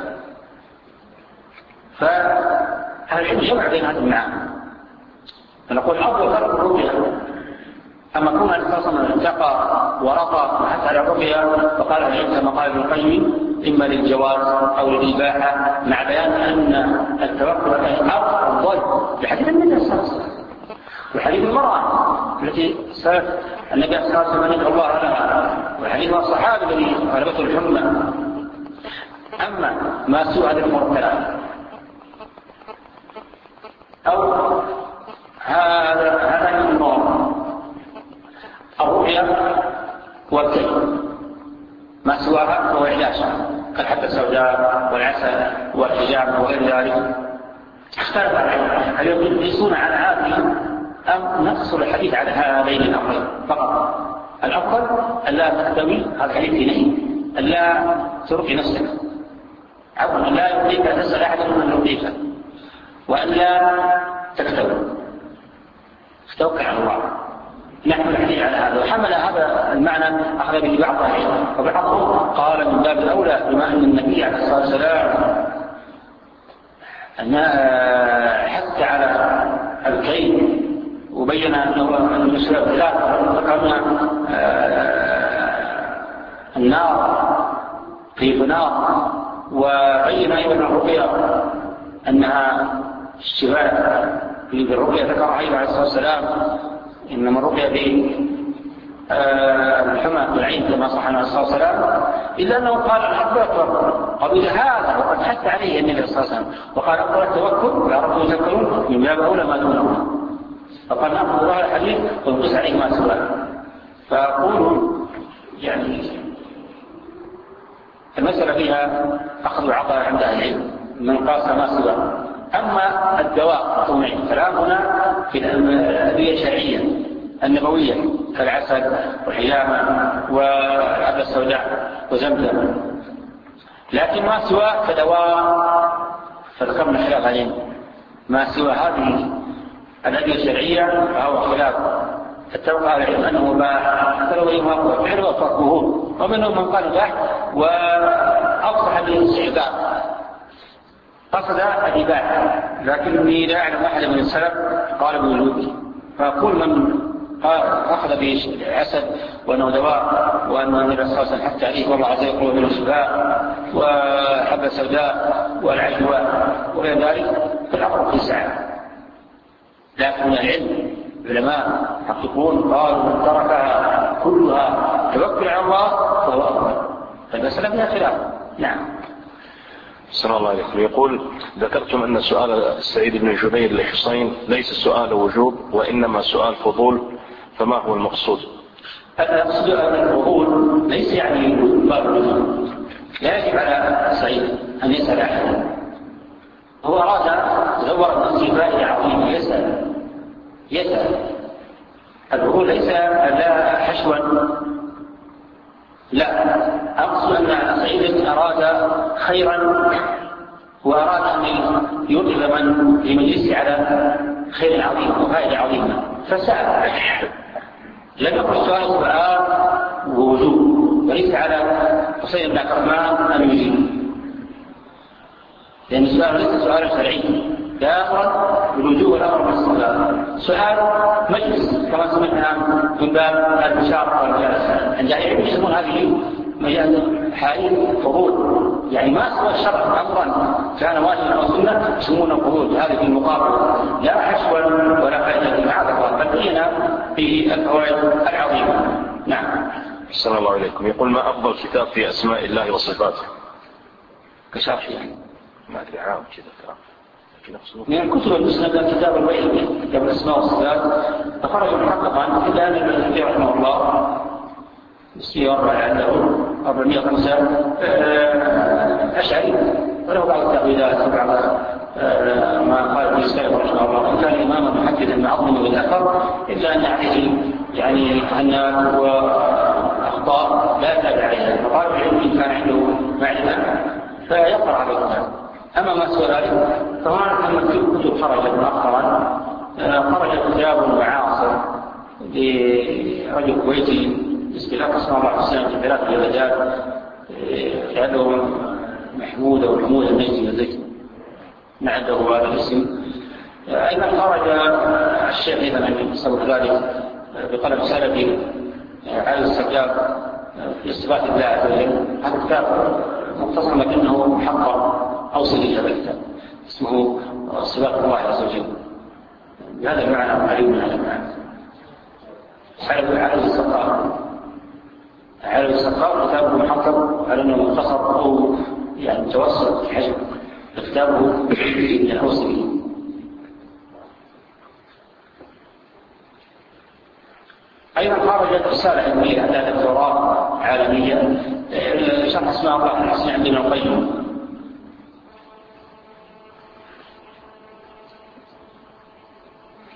فهذا العلم جمع بين هذه المعاني. فنقول افضل فرق الرقيه. أما كون الخصم اتقى ورقى وحث على الرقية فقال العلم كما قال ابن القيم إما للجواز أو للإباحة، مع بيان أن التوكل أفضل لحديث النبي صلى الله عليه وسلم وحديث المرأة التي سألت النبي صلى الله عليه وسلم يدعو الله لها، وحديث الصحابي الذي غلبته الحمى. أما ما سوى هذه الأمور الثلاثة أو هذا هذا النوع الرؤيا اختلف العلم هل يقيسون على هذه أم نقصر الحديث على هذين الأمرين فقط. الأفضل ألا تحتوي هذا الحديث في نهي ألا ترقي نفسك عفوا لا يرضيك تسأل أحدا من يرضيك وألا تكتوي توكل على الله. نحن الحديث على هذا وحمل هذا المعنى أخذ به بعض العلم وبعضهم قال من باب الأولى بما أن النبي عليه الصلاة والسلام أن حتى على الكيل وبين أنه المسلم ثلاثة ذكرنا النار كيف نار وبين أيضا الرقية أنها الشفاء بالرقية ذكر أيضا عليه الصلاة والسلام إنما الرقية بالحمى بالعين كما صح عليه الصلاة والسلام إلا أنه قال الحق أكبر قالوا إذا هذا وقد حث عليه النبي صلى الله عليه وسلم وقال أفضل التوكل يا رب يذكرون من باب أولى ما دونه فقال نأخذ الله الحديث ونقص عليه ما سواه. فأقول يعني المسألة فيها أخذ العطاء عند أهل العلم من قاس ما سواه. أما الدواء الطبيعي كلامنا في الأدوية الشرعية النبوية كالعسل والحجامة والعبة السوداء وزمزم لكن ما سوى كدواء فذكرنا خلاف عليهم ما سوى هذه الأدوية الشرعية فهو خلاف اتفق على العلم أنه باح فلو يماقوا فعله وفرقه ومنهم من قال باح وأفصح بالاستحباب قصد الإباحة لكنني لا أعلم أحد من السلف قال بوجوده. فكل من أخذ بعسل وأنه دواء وأنه النبي صلى الله عليه وسلم حتى عليه والله عز وجل من الشفاء وحبة سوداء والعجوة وغير ذلك فالأمر في سعة. لكن العلم العلماء حقيقون قالوا من تركها كلها توكل على الله فهو أفضل. فالمسألة فيها خلاف. نعم.
السلام الله عليكم. يقول ذكرتم أن سؤال سعيد بن جبير لحصين ليس سؤال وجوب وإنما سؤال فضول فما هو المقصود؟
المقصود أن الفضول ليس يعني باب الوجوب لا يجب على سعيد أن يسأل أحدا. هو أراد تدور نفسه فائدة عظيمة يسأل يسأل الفضول ليس لا حشوا لا أقصد أن سعيد أراد خيرا وأراد أن يطلب من لمجلسه على خير عظيم وفائدة عظيمة فسأل لم يقل السؤال سؤال ووجوب وليس على حسين بن عبد الرحمن أن يجيب لأن السؤال ليس سؤالا شرعيا لا أمر بالوجوب ولا أمر بالصلاة سؤال مجلس كما سمعنا من باب البشارة والجلسة عند أهل العلم يسمون هذه مجال حائل فضول يعني ما سوى الشرع أمرا كان واجبا أو سنة يسمونه فضول هذه في المقابل لا حشوا ولا فائدة معاذ الله بل بينا في الفوائد العظيمة. نعم.
السلام الله عليكم. يقول ما أفضل كتاب في أسماء الله وصفاته؟
كشرح يعني
ما أدري عام كذا كلام
من الكتب المسلمة كتاب الوحي كتاب الأسماء والصفات فخرج محققا إلا أن الذي رحمه الله مسلم أربع عنده أربعمائة وخمسة أشعري وله بعض التأويلات وبعض ما قال في السلف رحمه الله إن كان إماما محدثا معظما بالأثر إلا أن عليه يعني تهنات وأخطاء لا تابع عليها فقال العلم إن كان عنده معرفة فيقرأ على الكتاب. أما ما سوى ذلك فهناك من كتب خرجت مؤخرا خرج كتاب معاصر لرجل كويتي استلاف اسمه الله حسين في ثلاث جلدات يده محمود أو محمود النجدي الزكي ما عنده هذا الاسم. أيضا خرج الشيخ إذا من يسوي ذلك بقلم سلفي على السجاد في إثبات الله عز وجل. هذا الكتاب مختصر لكنه محقق أوصل إلى هذا الكتاب اسمه صفات الله عز وجل بهذا المعنى قريب من هذا المعنى. حلب على السقاف على السقاف كتابه محقق على أنه مختصر أو يعني متوسط في حجم كتابه من الأوصل. أيضا خرجت رسالة علمية على دكتوراه عالمية شرح اسماء الله الحسنى عند ابن القيم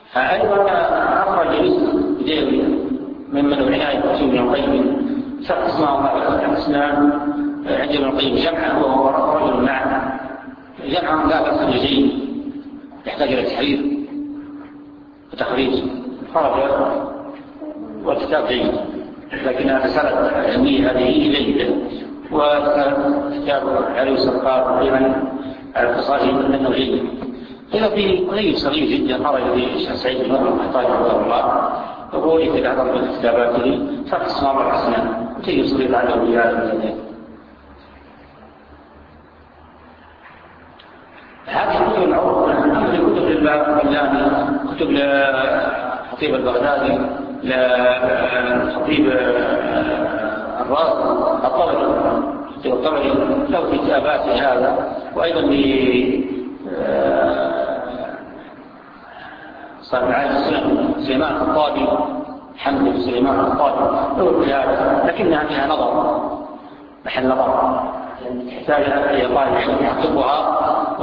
أيضا أخرج جزء ممن العناية كتب ابن القيم شرح اسماء الله الحسنى عند ابن القيم جمعه وهو رجل معه جمعه لا بأس جيد يحتاج إلى تحرير وتخريج خرج والكتاب جيد، لكن الرسالة العلمية هذه جيدة. وكتاب علي السرقار أيضا على اختصاصه أنه جيد. إذا في قليل صغير جدا خرج به الشيخ سعيد بن القحطاني رحمه الله وهو يتبع من كتاباته شرح اسماء الله الحسنى وتجد صغير على أولياء المجانين. هذه الكتب المعروفة. أما في كتب للباقلاني، كتب لخطيب البغدادي، لخطيب الرازي الطبري، خطيب الطبري له كتابات هذا، وأيضا صاحب معالم السنن سليمان الخطابي، حمد بن سليمان الخطابي له كتاب لكنها فيها نظر محل نظر، يحتاج أن يطالب يحققها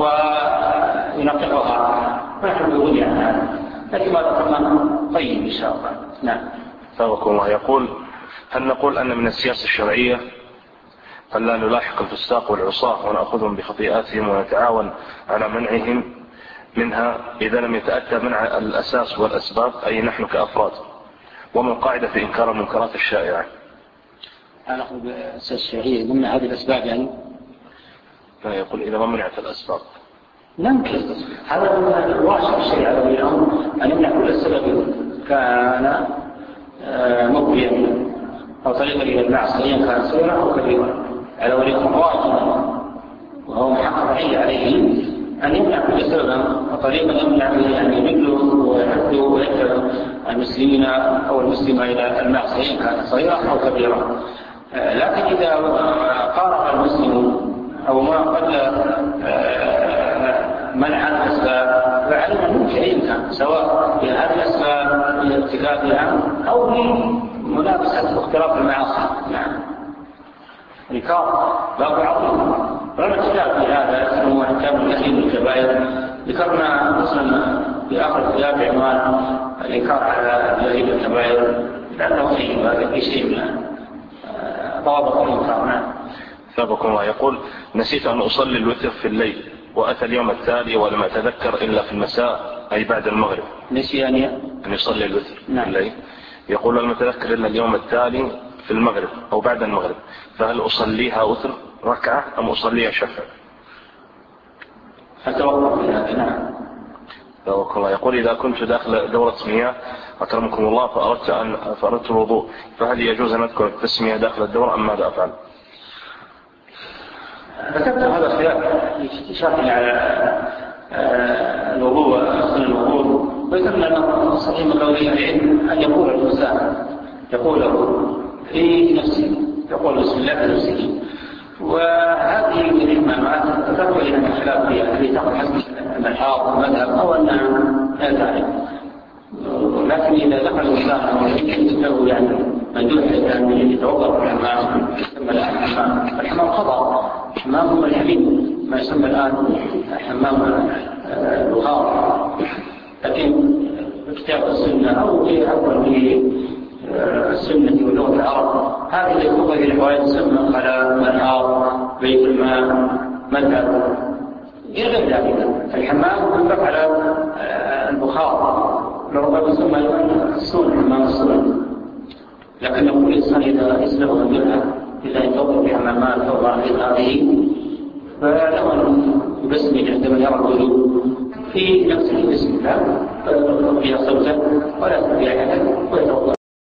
وينققها ونحن بغني عن هذا، لكن ما ذكرنا طيب إن شاء الله. نعم.
سبق الله يقول: هل نقول أن من السياسة الشرعية أن لا نلاحق الفساق والعصاة ونأخذهم بخطيئاتهم ونتعاون على منعهم منها إذا لم يتأتى منع الأساس والأسباب، أي نحن كأفراد؟ ومن قاعدة في إنكار المنكرات الشائعة؟
أنا أقول بالأساس الشرعية ضمن هذه الأسباب يعني
لا، يقول إذا ما منعت الأسباب
ننكر. هذا من الواجب الشريعة اليوم أن يمنع كل سبب كان مبيا أو طريقا إلى المعصية كان صغيرا أو كبيرا على ولي واجب، وهو محقق عليه أن يمنع كل سبب وطريقا يمنع يعني يمله ويحده ويدفع المسلمين أو المسلمة إلى المعصية كان صغيرا أو كبيرا. لكن إذا قارب المسلم أو ما قد منع الأسباب فعلم الممكن أي كان، سواء في هذه الأسباب لارتكابها أو لمنافسة واختلاف المعاصي. نعم. إنكار باب عظيم، ولما كتاب في هذا اسمه أحكام الكثير من الكبائر ذكرنا مثلا في آخر الكتاب عنوان الإنكار على جريمة الكبائر لأنه في شيء من ضوابط الإنكار. نعم.
سابقكم الله يقول: نسيت أن أصلي الوتر في الليل وأتى اليوم التالي ولم أتذكر إلا في المساء أي بعد المغرب.
نسي أن
أن يصلي الوتر
نعم.
في الليل، يقول لم أتذكر إلا اليوم التالي في المغرب أو بعد المغرب، فهل أصليها وتر ركعة أم أصليها شفع؟
أتوقف في هذا. نعم.
سابقكم الله يقول: إذا كنت داخل دورة مياه أكرمكم الله فأردت أن فأردت الوضوء، فهل يجوز أن أذكر التسمية داخل الدورة أم ماذا أفعل؟
ذكرت هذا خلاف شرحنا على الوضوء وأصل الوضوء، وذكرنا أن صحيح من قولي العلم أن يقول الإنسان يقوله في نفسه، يقول بسم الله في نفسه. وهذه الإمامات تدخل إلى الخلاف فيها التي تقول حسب الملحاظ والمذهب أو أنها لا تعرف، لكن إذا دخل الإنسان له يعني مندوح أن يتوضأ في الحمام يسمى الآن الحمام. الحمام خطأ، الحمام هو الحميم ما يسمى الآن حمام البخار، لكن كتاب السنة أو في أول في السنة ولغة العرب هذه اللغة في الحوائج تسمى خلاء، منهار، بيت الماء، مذهب غير ذلك. الحمام يطلق على البخار، لو يسمى السون، حمام السون. لكن يقول الإنسان إذا يسلم من جهة إذا يتوقف في حمامات أو غير هذه فله أن يبسمل عندما يرى الوجود في نفس الاسم، لا فيها صوتا ولا تبيع